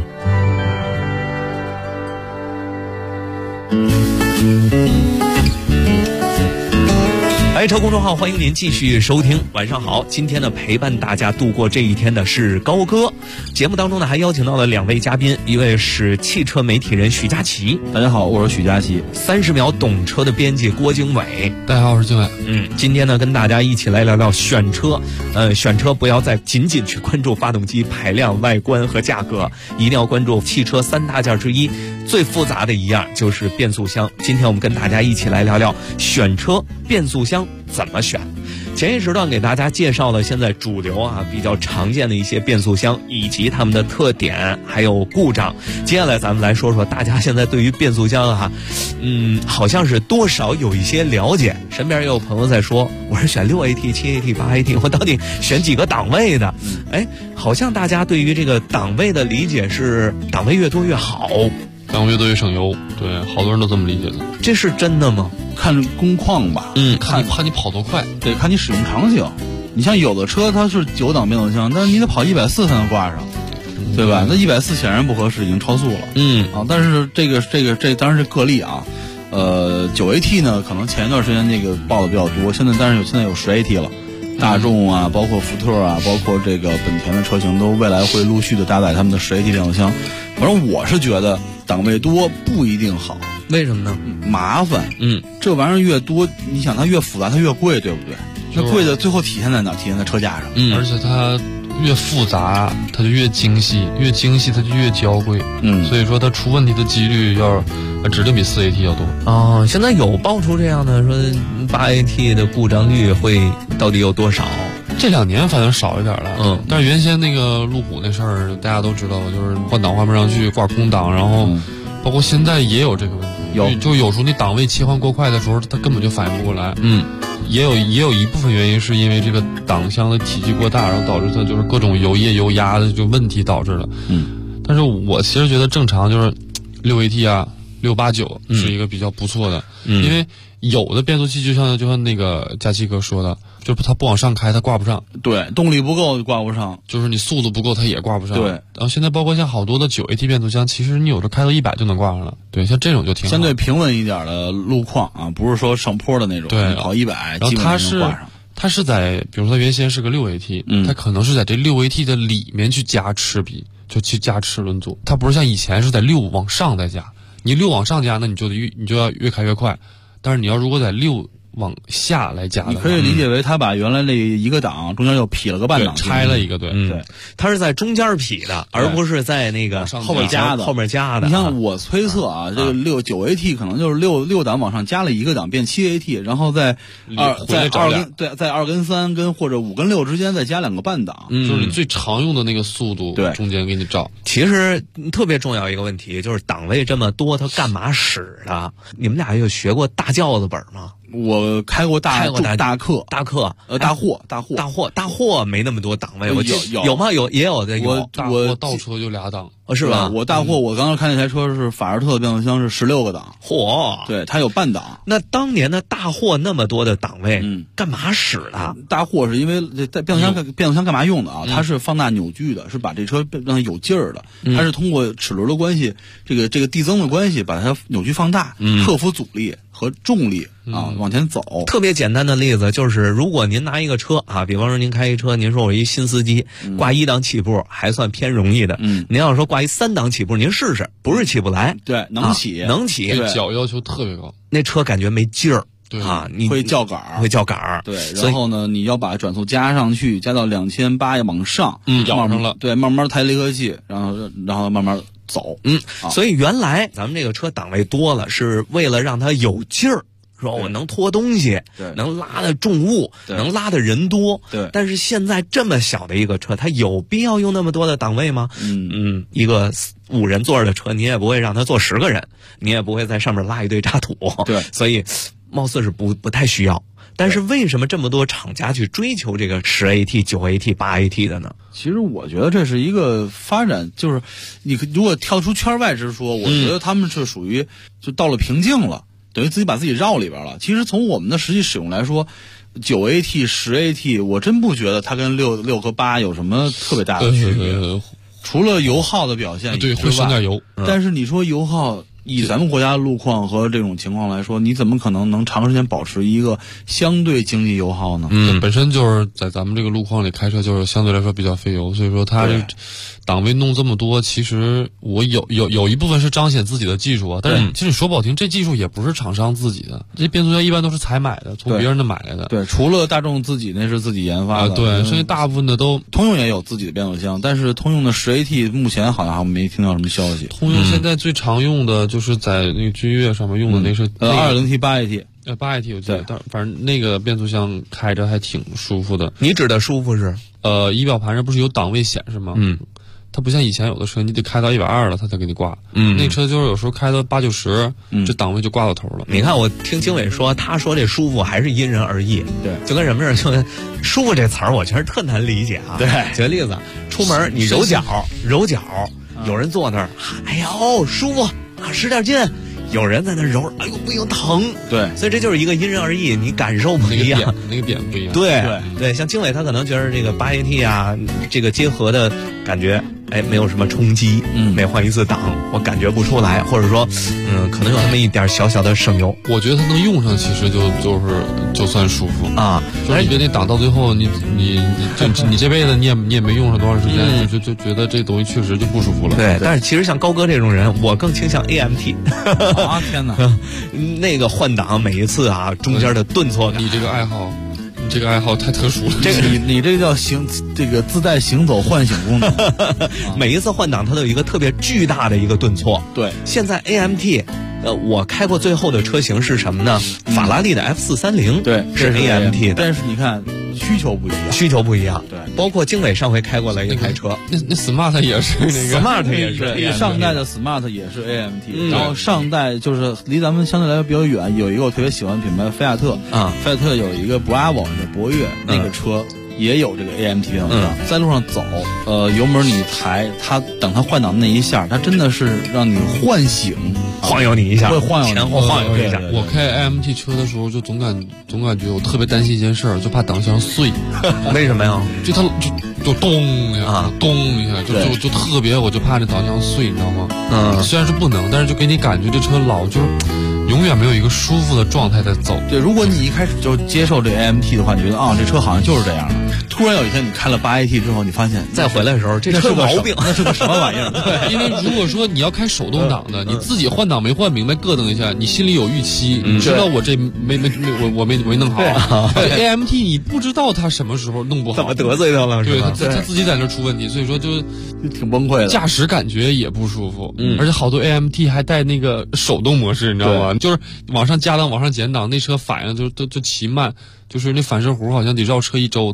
爱车公众号，欢迎您继续收听。晚上好，今天呢陪伴大家度过这一天的是高哥。节目当中呢还邀请到了2位嘉宾，一位是汽车媒体人许佳琪， 大家好，我是许佳琪。 30秒懂车的编辑郭经纬， 大家好，我是经纬。 今天呢跟大家一起来聊聊选车。选车不要再仅仅去关注发动机排量、外观和价格，一定要关注汽车3大件之一，最复杂的一样就是变速箱。今天我们跟大家一起来聊聊选车变速箱怎么选。前一时段给大家介绍了现在主流比较常见的一些变速箱以及它们的特点还有故障。接下来咱们来说说大家现在对于变速箱好像是多少有一些了解。身边也有朋友在说，我是选6AT、7AT、8AT， 我到底选几个档位的？好像大家对于这个档位的理解是档位越多越好， 档位越多越省油。对，好多人都这么理解的。 这是真的吗？ 看工况吧， 看你跑多快， 得看你使用场景。你像有的车它是9档变速箱，但是你得跑140才能挂上，对吧？那140显然不合适，已经超速了。但是这当然是个例啊。9AT 呢，可能前一段时间那个报的比较多，现在有10AT 了。大众啊，包括福特啊，包括这个本田的车型，都未来会陆续的搭载他们的10AT 变速箱。反正我是觉得档位多不一定好。 为什么呢？ 麻烦。这玩意儿越多，你想它越复杂，它越贵，对不对？那贵的最后体现在哪？体现在车架上。 而且它越复杂，它就越精细，越精细它就越娇贵。所以说它出问题的几率指定比4AT 要多。 现在有爆出这样的说8AT 的故障率会到底有多少？ 这2年反正少一点了。但是原先那个路虎那事儿大家都知道，就是换挡换不上去，挂空挡，然后包括现在也有这个问题。就有时候你档位切换过快的时候，它根本就反应不过来。也有一部分原因是因为这个档箱的体积过大，然后导致它就是各种油液油压的就问题导致了。但是我其实觉得正常就是6AT 啊，689是一个比较不错的。因为有的变速器就像那个佳琪哥说的，就是它不往上开它挂不上。 对，动力不够就挂不上， 就是你速度不够它也挂不上。 对， 然后现在包括像好多的9AT 变速箱，其实你有时候开到100就能挂上了。对，像这种就挺好。 相对平稳一点的路况啊，不是说上坡的那种。 对， 跑100， 然后它是在，比如说它原先是个6AT，它可能是在这6AT 的里面去加齿比，就去加齿轮组。它不是像以前是在6往上再加，你6往上加，那你就要越开越快。但是你要如果在6往下来加的话， 你可以理解为他把原来那一个档中间又劈了个半档， 拆了一个。对， 他是在中间劈的，而不是在那个后面加的。 你像我推测啊，这个9AT 可能就是6档往上加了一个档变7AT，然后在2跟3跟或者5跟6之间再加2个半档， 就是你最常用的那个速度， 对， 中间给你照。 其实特别重要一个问题就是档位这么多，它干嘛使的？你们俩有学过大轿子本吗？ 我我开过大客，大货没那么多档位， 有吗？也有的， 我倒车就2档， 是吧？ 我大货，我刚刚开那台车是法尔特变速箱，是16个档， 嚯， 对，它有半档。 那当年的大货那么多的档位，干嘛使的？ 大货是因为变速箱干嘛用的啊？它是放大扭矩的，是把这车让它有劲儿的，它是通过齿轮的关系，这个递增的关系，把它扭矩放大，克服阻力和重力啊，往前走。 特别简单的例子就是，如果您拿一个车啊，比方说您开一车，您说我一新司机挂1档起步还算偏容易的，您要说挂一3档起步，您试试，不是起不来， 对，能起， 对脚要求特别高， 那车感觉没劲儿。 啊， 你会叫杆儿， 对， 然后呢，你要把转速加上去，加到2800往上， 咬上了， 对，慢慢抬离合器，然后慢慢走， 所以原来咱们这个车档位多了，是为了让它有劲儿。说我能拖东西，能拉的重物，能拉的人多， 对。 但是现在这么小的一个车，它有必要用那么多的档位吗？一个5人座的车，你也不会让它坐10个人，你也不会在上面拉一堆渣土， 对。 所以貌似是不太需要。但是为什么这么多厂家去追求这个10AT、9AT、8AT 的呢？ 其实我觉得这是一个发展，就是你如果跳出圈外之说，我觉得他们是属于就到了瓶颈了。等于自己把自己绕里边了。其实从我们的实际使用来说，9AT、10AT， 我真不觉得它跟6和8有什么特别大的区别，除了油耗的表现， 对，会省点油。 但是你说油耗，以咱们国家的路况和这种情况来说，你怎么可能能长时间保持一个相对经济油耗呢？ 本身就是在咱们这个路况里开车，就是相对来说比较费油，所以说它这档位弄这么多，其实我有一部分是彰显自己的技术啊，但是其实说不好听，这技术也不是厂商自己的，这变速箱一般都是采买的，从别人那买来的。 对，除了大众自己那是自己研发的， 对，剩下大部分的都通用也有自己的变速箱，但是通用的10AT目前好像还没听到什么消息。 通用现在最常用的就是在那个君越上面用的那是 2.0T 8AT。 8AT 我记得，但反正那个变速箱开着还挺舒服的。 你指的舒服是， 仪表盘上不是有档位显示吗？它不像以前有的车，你得开到120了，它才给你挂。那车就是有时候开到80、90，这档位就挂到头了。 你看，我听经纬说，他说这舒服还是因人而异。 对， 就跟什么似的，就舒服这词儿，我觉得特难理解啊。 对， 举个例子，出门你揉脚，有人坐那儿，哎呦舒服啊，使点劲。有人在那揉，哎呦不行疼。 对， 所以这就是一个因人而异，你感受不一样， 那个点不一样。 对，像经纬他可能觉得这个8AT 啊，这个结合的感觉，没有什么冲击，每换一次档我感觉不出来，或者说，可能有那么一点小小的省油。 我觉得它能用上，其实就算舒服啊。 就是你别那档到最后，你这辈子你也没用上多长时间，就觉得这东西确实就不舒服了。 对，但是其实像高哥这种人，我更倾向 AMT。 啊天哪， 那个换挡每一次啊，中间的顿挫感， 你这个爱好太特殊了。 这个你这个叫这个自带行走唤醒功能。 每一次换挡它都有一个特别巨大的一个顿挫。 对， 现在 AMT。我开过最后的车型是什么呢？法拉利的 F430， 对， 是 AMT 的。 但是你看需求不一样。 对，包括经纬上回开过来一台车， 那 Smart 也是那个 ，Smart 也是， 上代的 Smart 也是 AMT，然后上代就是离咱们相对来说比较远，有一个我特别喜欢的品牌菲亚特啊，菲亚特有一个 Bravo 的博越那个车。也有这个 AMT 变速箱，在路上走，油门你抬，等它换挡那一下，它真的是让你唤醒， 晃悠你一下， 会晃悠前后晃悠一下。 我开 AMT 车的时候，就总感觉我特别担心一件事儿，就怕档箱碎。 为什么呀？ 就它就咚一下，咚一下，就特别，我就怕这档箱碎，你知道吗？虽然是不能，但是就给你感觉这车老就是。永远没有一个舒服的状态在走。 对，如果你一开始就接受这 AMT 的话，你觉得这车好像就是这样的。突然有一天你开了8AT 之后，你发现再回来的时候，这车有毛病， 那是个什么玩意儿？ 对，因为如果说你要开手动挡的，你自己换挡没换明白，咯噔一下，你心里有预期，你知道我这没弄好。AMT 你不知道他什么时候弄不好， 怎么得罪他了？ 对，他自己在那出问题，所以说就挺崩溃的， 驾驶感觉也不舒服。而且好多 AMT 还带那个手动模式，你知道吗？就是往上加档，往上减档，那车反应就骑慢，就是那反射弧好像得绕车1周，它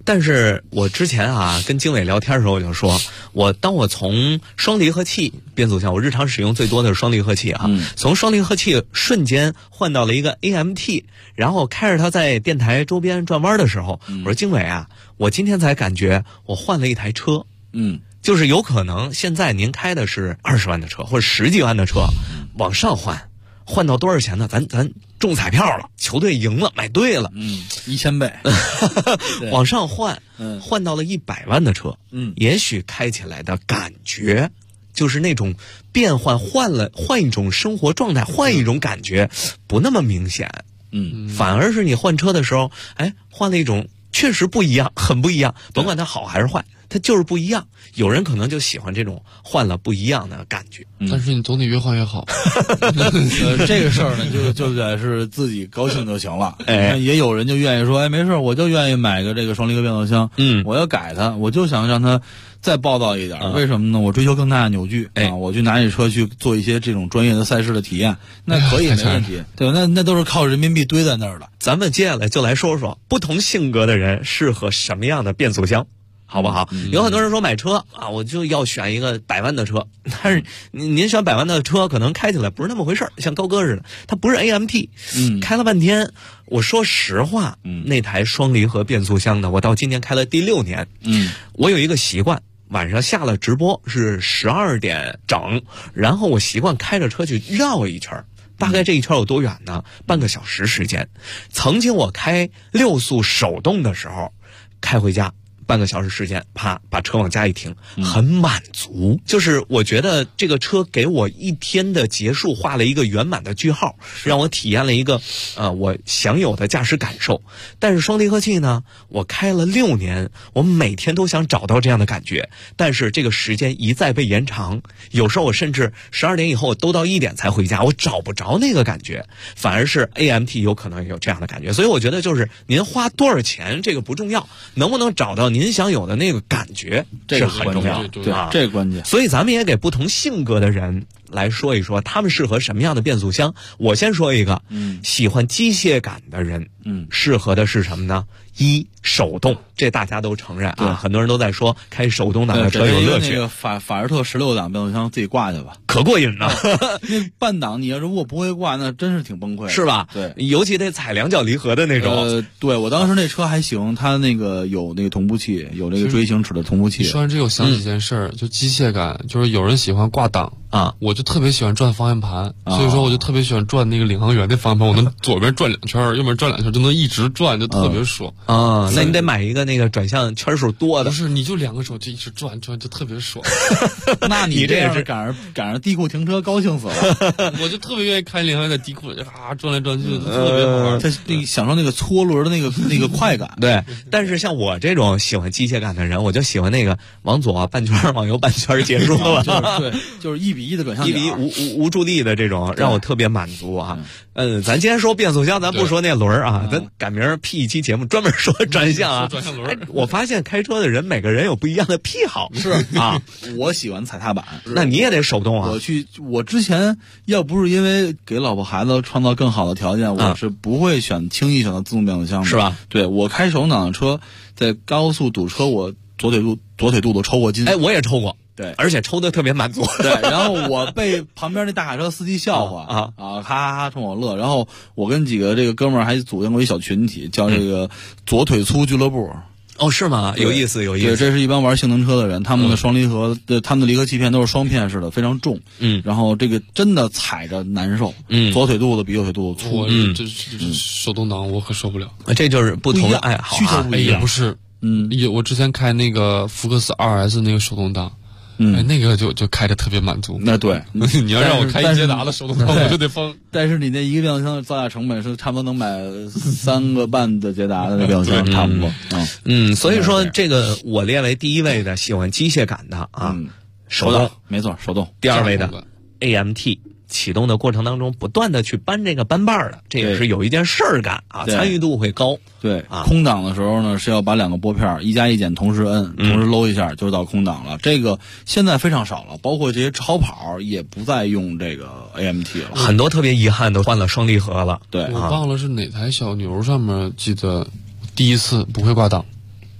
但是我之前跟经纬聊天的时候我就说，当我从双离合器变速箱，我日常使用最多的是双离合器从双离合器瞬间换到了一个 AMT， 然后开着它在电台周边转弯的时候，我说经纬我今天才感觉我换了一台车。就是有可能现在您开的是20万的车或者10几万的车，往上换到多少钱呢？咱中彩票了，球队赢了，买对了 ，1000倍往上换到了100万的车，也许开起来的感觉就是那种变换，换一种生活状态，换一种感觉不那么明显，反而是你换车的时候，换了一种确实不一样，很不一样，甭管它好还是坏，它就是不一样。有人可能就喜欢这种换了不一样的感觉， 但是你总得越换越好。 这个事儿呢，就得是自己高兴就行了。也有人就愿意说，没事，我就愿意买个这个双离合变速箱，我要改它，我就想让它再暴躁一点。为什么呢？我追求更大的扭矩我去拿这车去做一些这种专业的赛事的体验，那可以没问题，对吧？那都是靠人民币堆在那儿的。 咱们接下来就来说说不同性格的人适合什么样的变速箱，好不好？有很多人说买车我就要选一个100万的车，但是您选100万的车可能开起来不是那么回事，像高哥似的，它不是 AMT，开了半天，我说实话，那台双离合变速箱的，我到今年开了第6年，我有一个习惯，晚上下了直播是12点整，然后我习惯开着车去绕一圈，大概这一圈有多远呢？半个小时时间。曾经我开6速手动的时候，开回家半个小时时间，啪，把车往家一停，很满足。就是我觉得这个车给我一天的结束画了一个圆满的句号，让我体验了一个我享有的驾驶感受。但是双离合器呢，我开了6年，我每天都想找到这样的感觉，但是这个时间一再被延长，有时候我甚至12点以后都到1点才回家，我找不着那个感觉，反而是 AMT 有可能有这样的感觉。所以我觉得就是您花多少钱这个不重要，能不能找到您想有的那个感觉，这是很重要的， 对，这个关键。 所以咱们也给不同性格的人来说一说，他们适合什么样的变速箱。我先说一个，喜欢机械感的人，适合的是什么呢？手动，这大家都承认很多人都在说开手动挡的车有乐趣。 那个法尔特16档变速箱自己挂去吧， 可过瘾了。 那半档你要如果不会挂，那真是挺崩溃的， 是吧？ 对， 尤其得踩2脚离合的那种。 对，我当时那车还行，它那个有那个同步器，有那个锥形齿的同步器。 你说完这，我想起一件事儿，就机械感，就是有人喜欢挂档我就特别喜欢转方向盘，所以说我就特别喜欢转那个领航员的方向盘，我能左边转2圈，右边转2圈，就能一直转，就特别爽那你得买一个那个转向圈数多的。 不是，你就2个手就一直转，就特别爽。 那你这也是赶上地库停车高兴死了。 我就特别愿意开领航员在地库转来转去，特别好玩。 享受那个搓轮的那个快感。 对，但是像我这种喜欢机械感的人，我就喜欢那个往左半圈，往右半圈结束了。 就是1比1的转向角，1 比1无助力的这种，让我特别满足咱今天说变速箱，咱不说那轮咱改名辟一期节目专门说转向转向轮。 我发现开车的人每个人有不一样的癖好， 是我喜欢踩踏板， 那你也得手动我之前要不是因为给老婆孩子创造更好的条件，我是不会轻易选择自动变速箱的， 是吧？ 对，我开手动挡的车，在高速堵车，我左腿肚子抽过筋。 我也抽过。 对， 而且抽得特别满足。 对，然后我被旁边那大卡车司机笑话哈哈冲我乐。然后我跟几个这个哥们儿还组建过一小群体，叫这个左腿粗俱乐部。 是吗？有意思。 对，这是一帮玩性能车的人，他们的双离合，他们的离合器片都是双片式的，非常重。然后这个真的踩着难受。左腿肚子比右腿肚子粗。 这手动挡我可受不了。 这就是不同的爱好， 需求不一样。 也不是，我之前开那个福克斯 RS 那个手动挡。那个就开着特别满足。 那对， 你要让我开捷达的手动挡，我就得疯。 但是你那一个变速箱的造价成本是差不多能买3个半的捷达的那变速箱，差不多。 所以说这个我列为第一位的喜欢机械感的手动， 没错，手动。 第2位的 AMT。启动的过程当中不断的去搬这个扳把的，这也是有一件事儿干参与度会高。 对空档的时候呢，是要把2个拨片1加1减同时摁，同时搂一下就到空档了。这个现在非常少了，包括这些超跑也不再用这个 AMT 了， 很多特别遗憾都换了双离合了。 对， 我忘了是哪台小牛上面记得第一次不会挂档。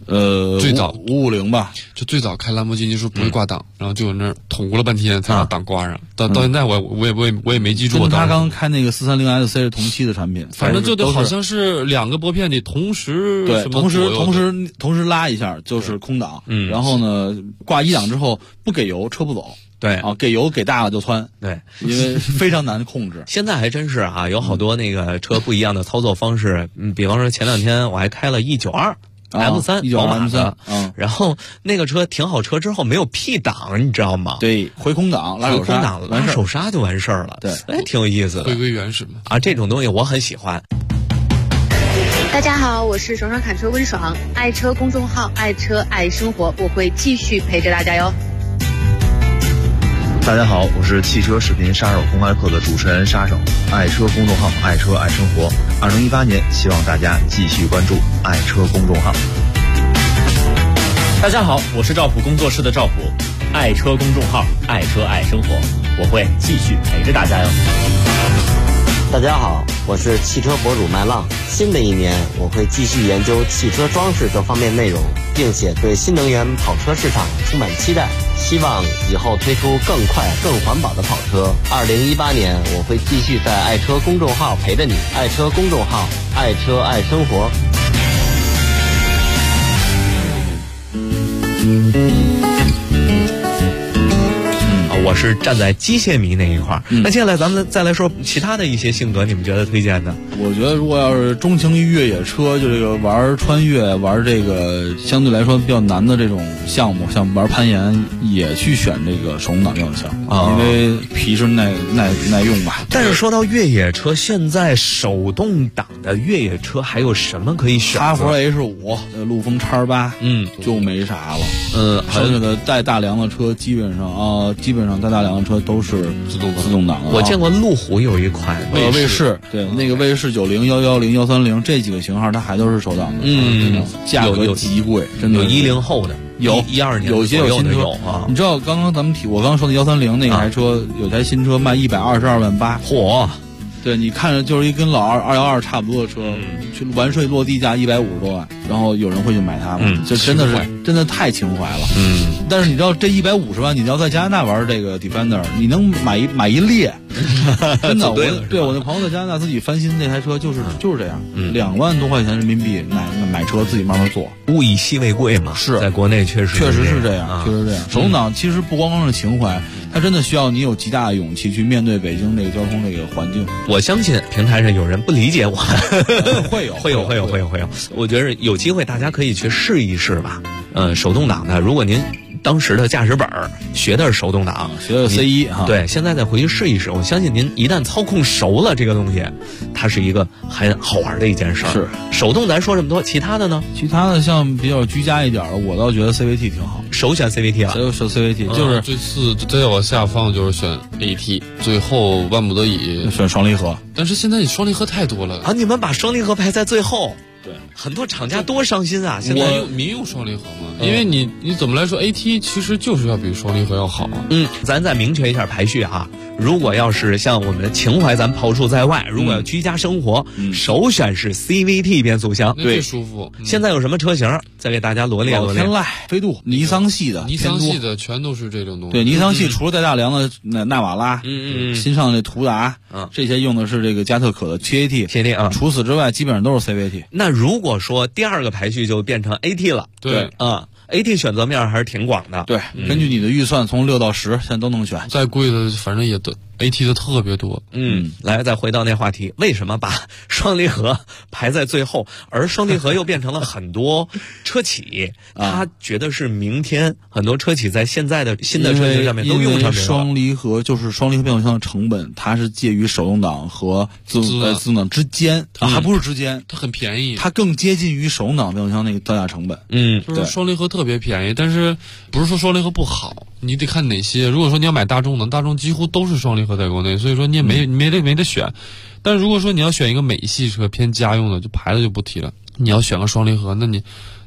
最早 550吧， 就最早开兰博基尼时候不会挂档，然后就有那捅咕了半天才把档挂上。到现在我也没记住。 跟他刚开那个430SC 是同期的产品， 反正就得好像是2个拨片你同时对，同时拉一下就是空档，然后呢挂1档之后不给油车不走。 对啊，给油给大了就窜， 对， 因为非常难控制。 现在还真是啊，有好多那个车不一样的操作方式。比方说前2天我还开了192。M3 宝马的， 然后那个车停好车之后没有 P 档，你知道吗？ 对，回空档拉手刹就完事儿了。 对， 哎，挺有意思的， 回归原始嘛。 啊，这种东西我很喜欢。 大家好，我是爽爽侃车温爽，爱车公众号，爱车爱生活，我会继续陪着大家哟。 大家好，我是汽车视频杀手公开课的主持人杀手，爱车公众号，爱车爱生活。2018年，希望大家继续关注爱车公众号。 大家好，我是赵普工作室的赵普，爱车公众号，爱车爱生活，我会继续陪着大家哟。 大家好，我是汽车博主麦浪。新的一年，我会继续研究汽车装饰这方面内容，并且对新能源跑车市场充满期待。希望以后推出更快、更环保的跑车。2018年，我会继续在爱车公众号陪着你。爱车公众号，爱车爱生活。 我是站在机械迷那一块儿。那接下来咱们再来说其他的一些性格，你们觉得推荐的？ 我觉得如果要是钟情于越野车，就这个玩穿越、玩这个相对来说比较难的这种项目，像玩攀岩，也去选这个手动挡变速箱因为皮实耐用吧。 但是说到越野车，现在手动挡的越野车还有什么可以选？ 哈弗 H5、陆风 X8，就没啥了。剩下的带大梁的车基本上带大梁的车都是自动挡的。 我见过路虎有一款卫士，对，那个卫士90、110、130这几个型号，它还都是手挡的。价格极贵，真的。 有10后的， 有 12年有些有新车有啊。 你知道刚刚咱们我刚刚说的130那台车，有台新车卖122万8， 嚯！ 对，你看着就是一跟老212差不多的车，去完税落地价150多万，然后有人会去买它吗？就真的太情怀了。但是你知道这150万，你要在加拿大玩这个 Defender， 你能买一列，真的。我那朋友在加拿大自己翻新那台车就是这样，2万多块钱人民币买车自己慢慢做， 物以稀为贵嘛。是在国内确实是这样，确实这样。手动挡其实不光是情怀，它真的需要你有极大的勇气去面对北京这个交通这个环境。 我相信平台上有人不理解我， 会有。 我觉得有机会大家可以去试一试吧。手动挡的，如果您当时的驾驶本学的是手动挡， 学的 C1 哈， 对，现在再回去试一试，我相信您一旦操控熟了这个东西，它是一个很好玩的一件事。 是手动咱说这么多，其他的呢？ 其他的像比较居家一点的，我倒觉得 CVT 挺好， 首选 CVT 了。 首 CVT 就是这次再往下放就是选 AT， 最后万不得已选双离合。 但是现在你双离合太多了啊！你们把双离合排在最后。 对， 很多厂家多伤心啊！现在民用双离合嘛，因为你怎么来说 AT 其实就是要比双离合要好啊。 咱再明确一下排序啊。如果要是像我们的情怀，咱抛出在外，如果要居家生活，首选是 CVT 变速箱， 最舒服。 现在有什么车型？再给大家罗列罗列。 天籁、飞度、尼桑系的全都是这种东西。 对，尼桑系除了带大梁的纳瓦拉，新上的途达，这些用的是这个加特可的 TAT 啊。 除此之外，基本上都是 CVT。 那如果说第二个排序就变成 AT 了， 对 AT 选择面还是挺广的。 对，根据你的预算，从6到10，现在都能选。 再贵的，反正也都 AT 的特别多。 来，再回到那话题，为什么把双离合排在最后，而双离合又变成了很多车企他觉得是明天很多车企在现在的新的车型上面都用上这个双离合，就是双离合变速箱的成本，它是介于手动挡和自动挡之间，还不是之间， 它很便宜， 它更接近于手动挡变速箱那个造价成本。 就是双离合特别便宜，但是不是说双离合不好，你得看哪些。如果说你要买大众的，大众几乎都是双离合在国内，所以说你也没得选。但是如果说你要选一个美系车偏家用的，就牌子就不提了。你要选个双离合，那你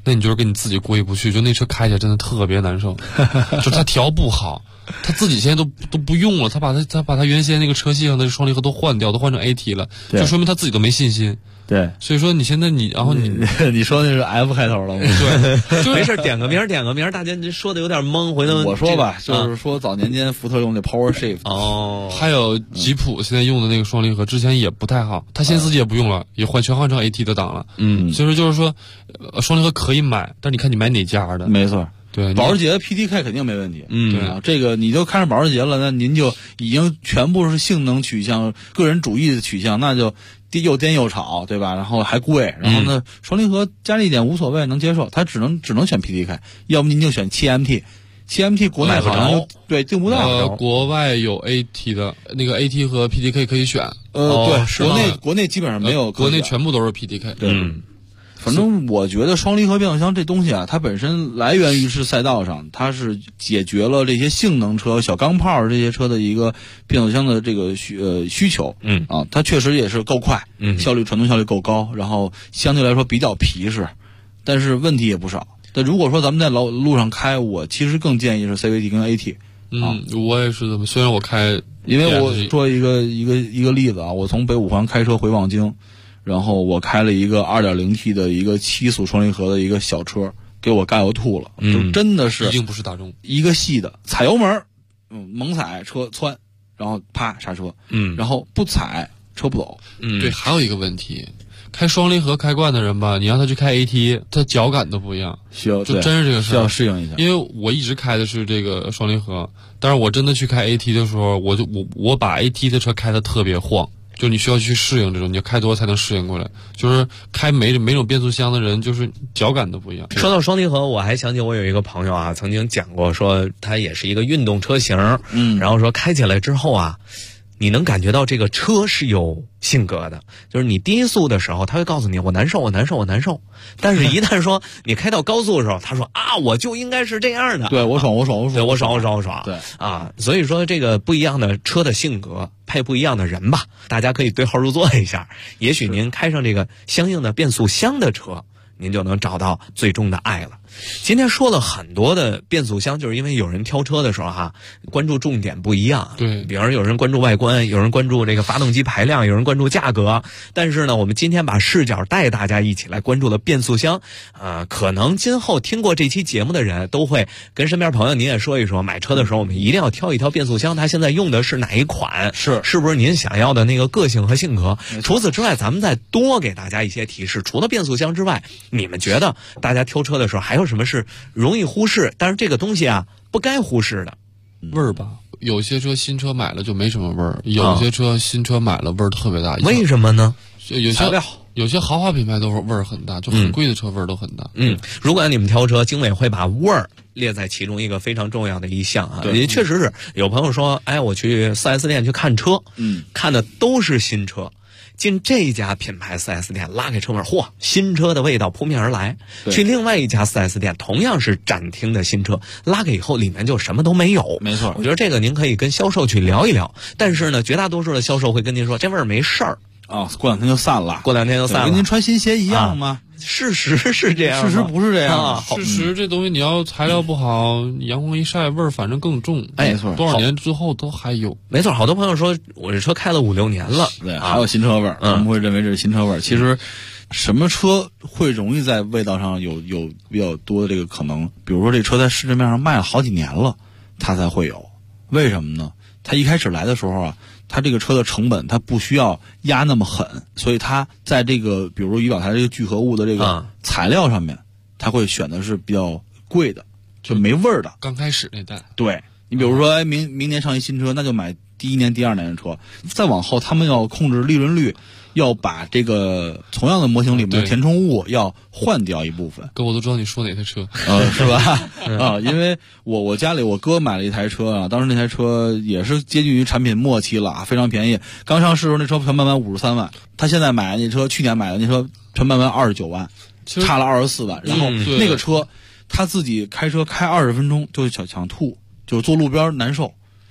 那你就是跟你自己过意不去，就那车开起来真的特别难受，就他调不好，他自己现在都不用了，他把他原先那个车系上的双离合都换掉，都换成 AT 了，就说明他自己都没信心。 对， 所以说你现在然后你你说那是 F 开头了吗？ 对，没事，点个名，大家您说的有点懵，回头我说吧，就是说早年间福特用的 Power Shift 哦， 还有吉普现在用的那个双离合之前也不太好，他现在自己也不用了，也全换成 AT 的档了。所以说就是说，双离合可以买，但你看你买哪家的？ 没错。 对， 保时捷的 PTK 肯定没问题。 对啊，这个你就看上保时捷了，那您就已经全部是性能取向、个人主义的取向，那就又颠又吵，对吧？然后还贵，然后呢，双离合加了一点无所谓，能接受。他只能选 PTK， 要不您就选 7MT。7MT 国内好像对订不到。 国外有 AT 的那个 AT 和 PTK 可以选。 对，国内基本上没有， 国内全部都是 PTK。 反正我觉得双离合变速箱这东西啊，它本身来源于是赛道上，它是解决了这些性能车、小钢炮这些车的一个变速箱的这个需求。它确实也是够快，传动效率够高，然后相对来说比较皮实，但是问题也不少。但如果说咱们在路上开，我其实更建议是 CVT 跟 AT。 我也是这么，虽然我开， 因为我说一个例子啊，我从北五环开车回望京。然后我开了一个 2.0T 的一个7速双离合的一个小车，给我尬油吐了，就真的是一定不是大众， 一个细的踩油门，猛踩车窜，然后啪刹车，然后不踩车不走。 对，还有一个问题，开双离合开惯的人吧，你让他去开 AT， 他脚感都不一样，就真是这个事， 需要适应一下。 因为我一直开的是这个双离合，但是我真的去开 AT 的时候，我把 AT 的车开得特别晃。就你需要去适应这种，你要开多才能适应过来。就是开每种变速箱的人，就是脚感都不一样。 说到双离合，我还想起我有一个朋友啊，曾经讲过，说他也是一个运动车型，然后说开起来之后啊，你能感觉到这个车是有性格的，就是你低速的时候，他会告诉你我难受，但是一旦说你开到高速的时候，他说啊，我就应该是这样的， 对我爽， 对啊，所以说这个不一样的车的性格配不一样的人吧，大家可以对号入座一下，也许您开上这个相应的变速箱的车，您就能找到最终的爱了。今天说了很多的变速箱，就是因为有人挑车的时候关注重点不一样。 对， 比方有人关注外观，有人关注这个发动机排量，有人关注价格。但是呢，我们今天把视角带大家一起来关注了变速箱。可能今后听过这期节目的人都会跟身边朋友您也说一说，买车的时候我们一定要挑一挑变速箱，它现在用的是哪一款，是不是您想要的那个个性和性格。除此之外，咱们再多给大家一些提示，除了变速箱之外，你们觉得大家挑车的时候还有什么是容易忽视，但是这个东西不该忽视的？ 味儿吧，有些车新车买了就没什么味儿，有些车新车买了味儿特别大。 为什么呢？ 有些豪华品牌都味儿很大，就很贵的车味儿都很大。 如果让你们挑车，经纬会把味儿列在其中一个非常重要的一项啊。也确实是有朋友说，我去 4S 店去看车，看的都是新车。进这家品牌 4S 店，拉开车门，新车的味道扑面而来。去另外一家 4S 店，同样是展厅的新车，拉开以后里面就什么都没有。 没错， 我觉得这个您可以跟销售去聊一聊。但是呢，绝大多数的销售会跟您说，这味儿没事儿过两天就散了，跟您穿新鞋一样吗？ 事实是这样， 事实不是这样。 事实这东西你要材料不好，阳光一晒，味儿反正更重。 没错， 多少年之后都还有。 没错，好多朋友说我这车开了5-6年了， 对，还有新车味儿，我们会认为这是新车味儿。其实，什么车会容易在味道上有比较多的这个可能？比如说这车在市面上卖了好几年了，它才会有。为什么呢？它一开始来的时候它这个车的成本它不需要压那么狠，所以它在这个比如说仪表台这个聚合物的这个材料上面，它会选的是比较贵的，就没味儿的。 刚开始那代， 对，你比如说明年上一新车，那就买第1年、第2年的车，再往后他们要控制利润率，要把这个同样的模型里面的填充物要换掉一部分。 哥，我都知道你说哪台车， 是吧？因为我家里我哥买了一台车当时那台车也是接近于产品末期了，非常便宜。刚上市的时候那车全办完53万，他现在买那车，去年买的那车全办完29万，差了24万。然后那个车他自己开车开20分钟就想吐，就是坐路边难受。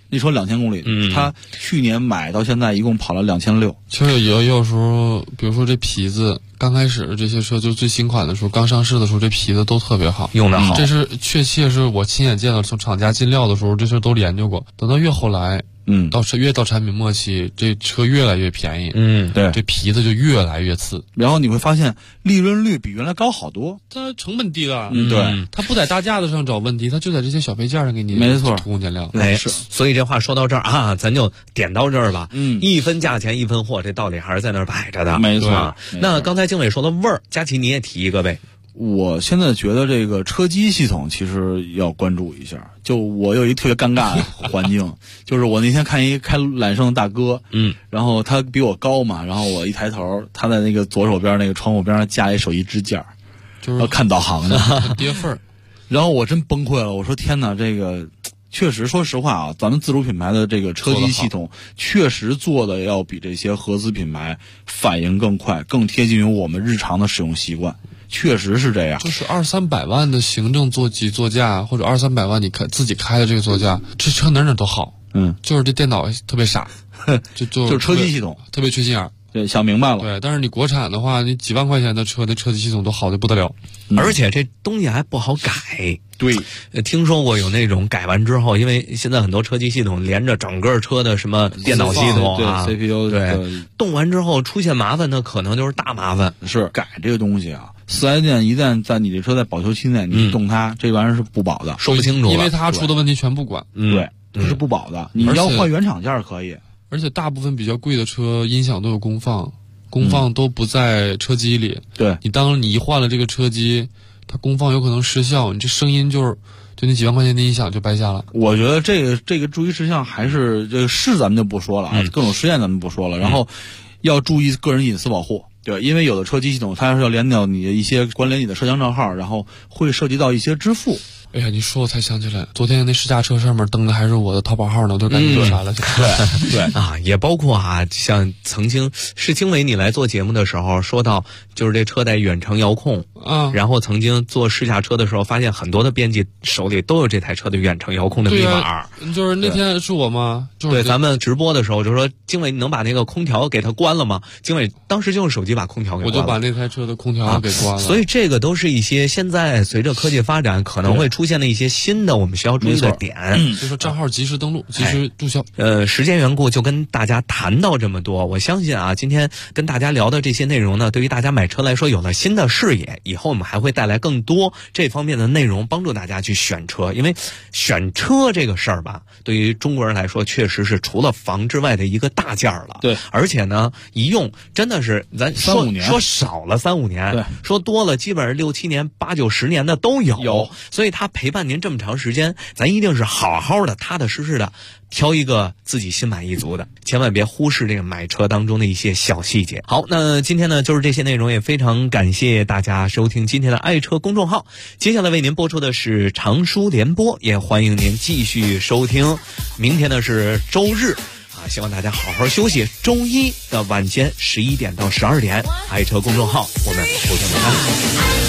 那车2000公里，他去年买到现在一共跑了2600。 其实有时候，比如说这皮子，刚开始这些车就最新款的时候，刚上市的时候，这皮子都特别好， 用得好。 这是确切是我亲眼见到，从厂家进料的时候，这事都研究过。等到越后来，越到产品末期，这车越来越便宜， 对， 这皮子就越来越次。 然后你会发现利润率比原来高好多， 它成本低了， 对， 它不在大架子上找问题，它就在这些小配件上给你没错提供减料。 是，所以这话说到这儿啊，咱就点到这儿吧。一分价钱一分货，这道理还是在那儿摆着的。 没错。 那刚才经纬说的味儿，佳琪你也提一个呗。 我现在觉得这个车机系统其实要关注一下。就我有一特别尴尬的环境，就是我那天看一开揽胜的大哥，然后他比我高嘛，然后我一抬头，他在那个左手边那个窗户边上架一手机支架， 就是看导航的， 跌份儿。 然后我真崩溃了，我说天哪，这个确实，说实话啊，咱们自主品牌的这个车机系统确实做的要比这些合资品牌反应更快，更贴近于我们日常的使用习惯。确实是这样， 就是200-300万的行政座机座驾，或者200-300万你自己开的这个座驾，这车哪都好，就是这电脑特别傻， 就是车机系统特别缺心眼儿。 对，想明白了。 对，但是你国产的话，你几万块钱的车，那车机系统都好的不得了， 而且这东西还不好改。 对， 听说过有那种改完之后，因为现在很多车机系统连着整个车的什么电脑系统啊， 对 CPU 对，动完之后出现麻烦，那可能就是大麻烦。 是改这个东西啊，4S店一旦在你这车在保修期内，你动它，这玩意儿是不保的， 说不清楚了， 因为它出的问题全不管。 对，它是不保的。你要换原厂件可以， 而且大部分比较贵的车音响都有功放都不在车机里。 对， 你当你一换了这个车机，它功放有可能失效，你这声音就那几万块钱的音响就白瞎了。 我觉得这个注意事项还是这个咱们就不说了啊，各种实验咱们不说了，然后要注意个人隐私保护。对，因为有的车机系统它是要连到你的一些关联你的社交账号，然后会涉及到一些支付。 哎呀，你说我才想起来，昨天那试驾车上面登的还是我的淘宝号呢，我都赶紧删了。 对啊，也包括啊，像曾经是经纬你来做节目的时候说到，就是这车带远程遥控啊， 然后曾经做试驾车的时候，发现很多的编辑手里都有这台车的远程遥控的密码。 就是那天是我吗？ 对，咱们直播的时候就说，经纬你能把那个空调给它关了吗？经纬当时就用手机把空调给关了， 我就把那台车的空调给关了。 所以这个都是一些现在随着科技发展可能会出现的一些新的我们需要注意的点。 就说账号及时登录，及时注销。 时间缘故就跟大家谈到这么多。我相信啊，今天跟大家聊的这些内容呢，对于大家买车来说有了新的视野，以后我们还会带来更多这方面的内容，帮助大家去选车。因为选车这个事儿吧，对于中国人来说确实是除了房之外的一个大件儿了。 对， 而且呢，一用真的是咱说 3-5年， 说少了3-5年，对，说多了基本上6-7年、8-9-10年的都有。所以它陪伴您这么长时间，咱一定是好好的、踏踏实实的挑一个自己心满意足的，千万别忽视这个买车当中的一些小细节。好，那今天呢就是这些内容，也非常感谢大家收听今天的爱车公众号。接下来为您播出的是长书联播，也欢迎您继续收听。明天呢是周日啊，希望大家好好休息。周一的晚间11点到12点，爱车公众号我们不见不散。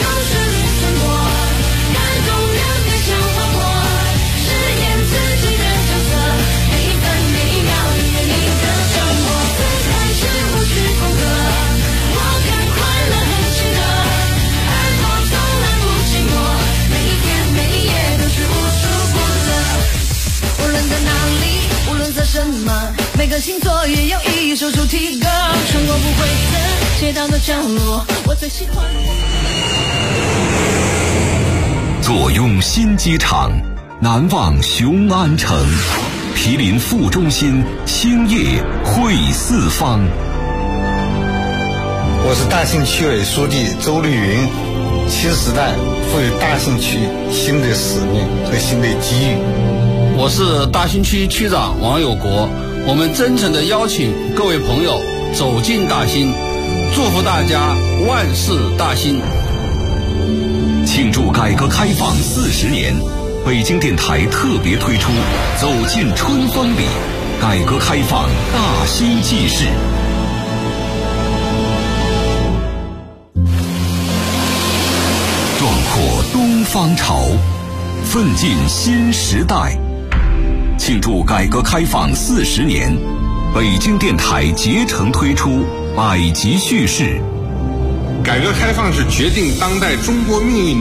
每个星座也有一首主题歌，穿过不规则街道的角落，我最喜欢。 坐拥新机场，难忘雄安城，毗邻副中心，兴业汇四方。 我是大兴区委书记周绿云，新时代赋予大兴区新的使命和新的机遇。 我是大兴区区长王有国，我们真诚地邀请各位朋友走进大兴，祝福大家万事大兴。 庆祝改革开放40年，北京电台特别推出《走进春风里》，改革开放大兴纪事。壮阔东方潮，奋进新时代。 庆祝改革开放40年，北京电台竭诚推出百集叙事。 改革开放是决定当代中国命运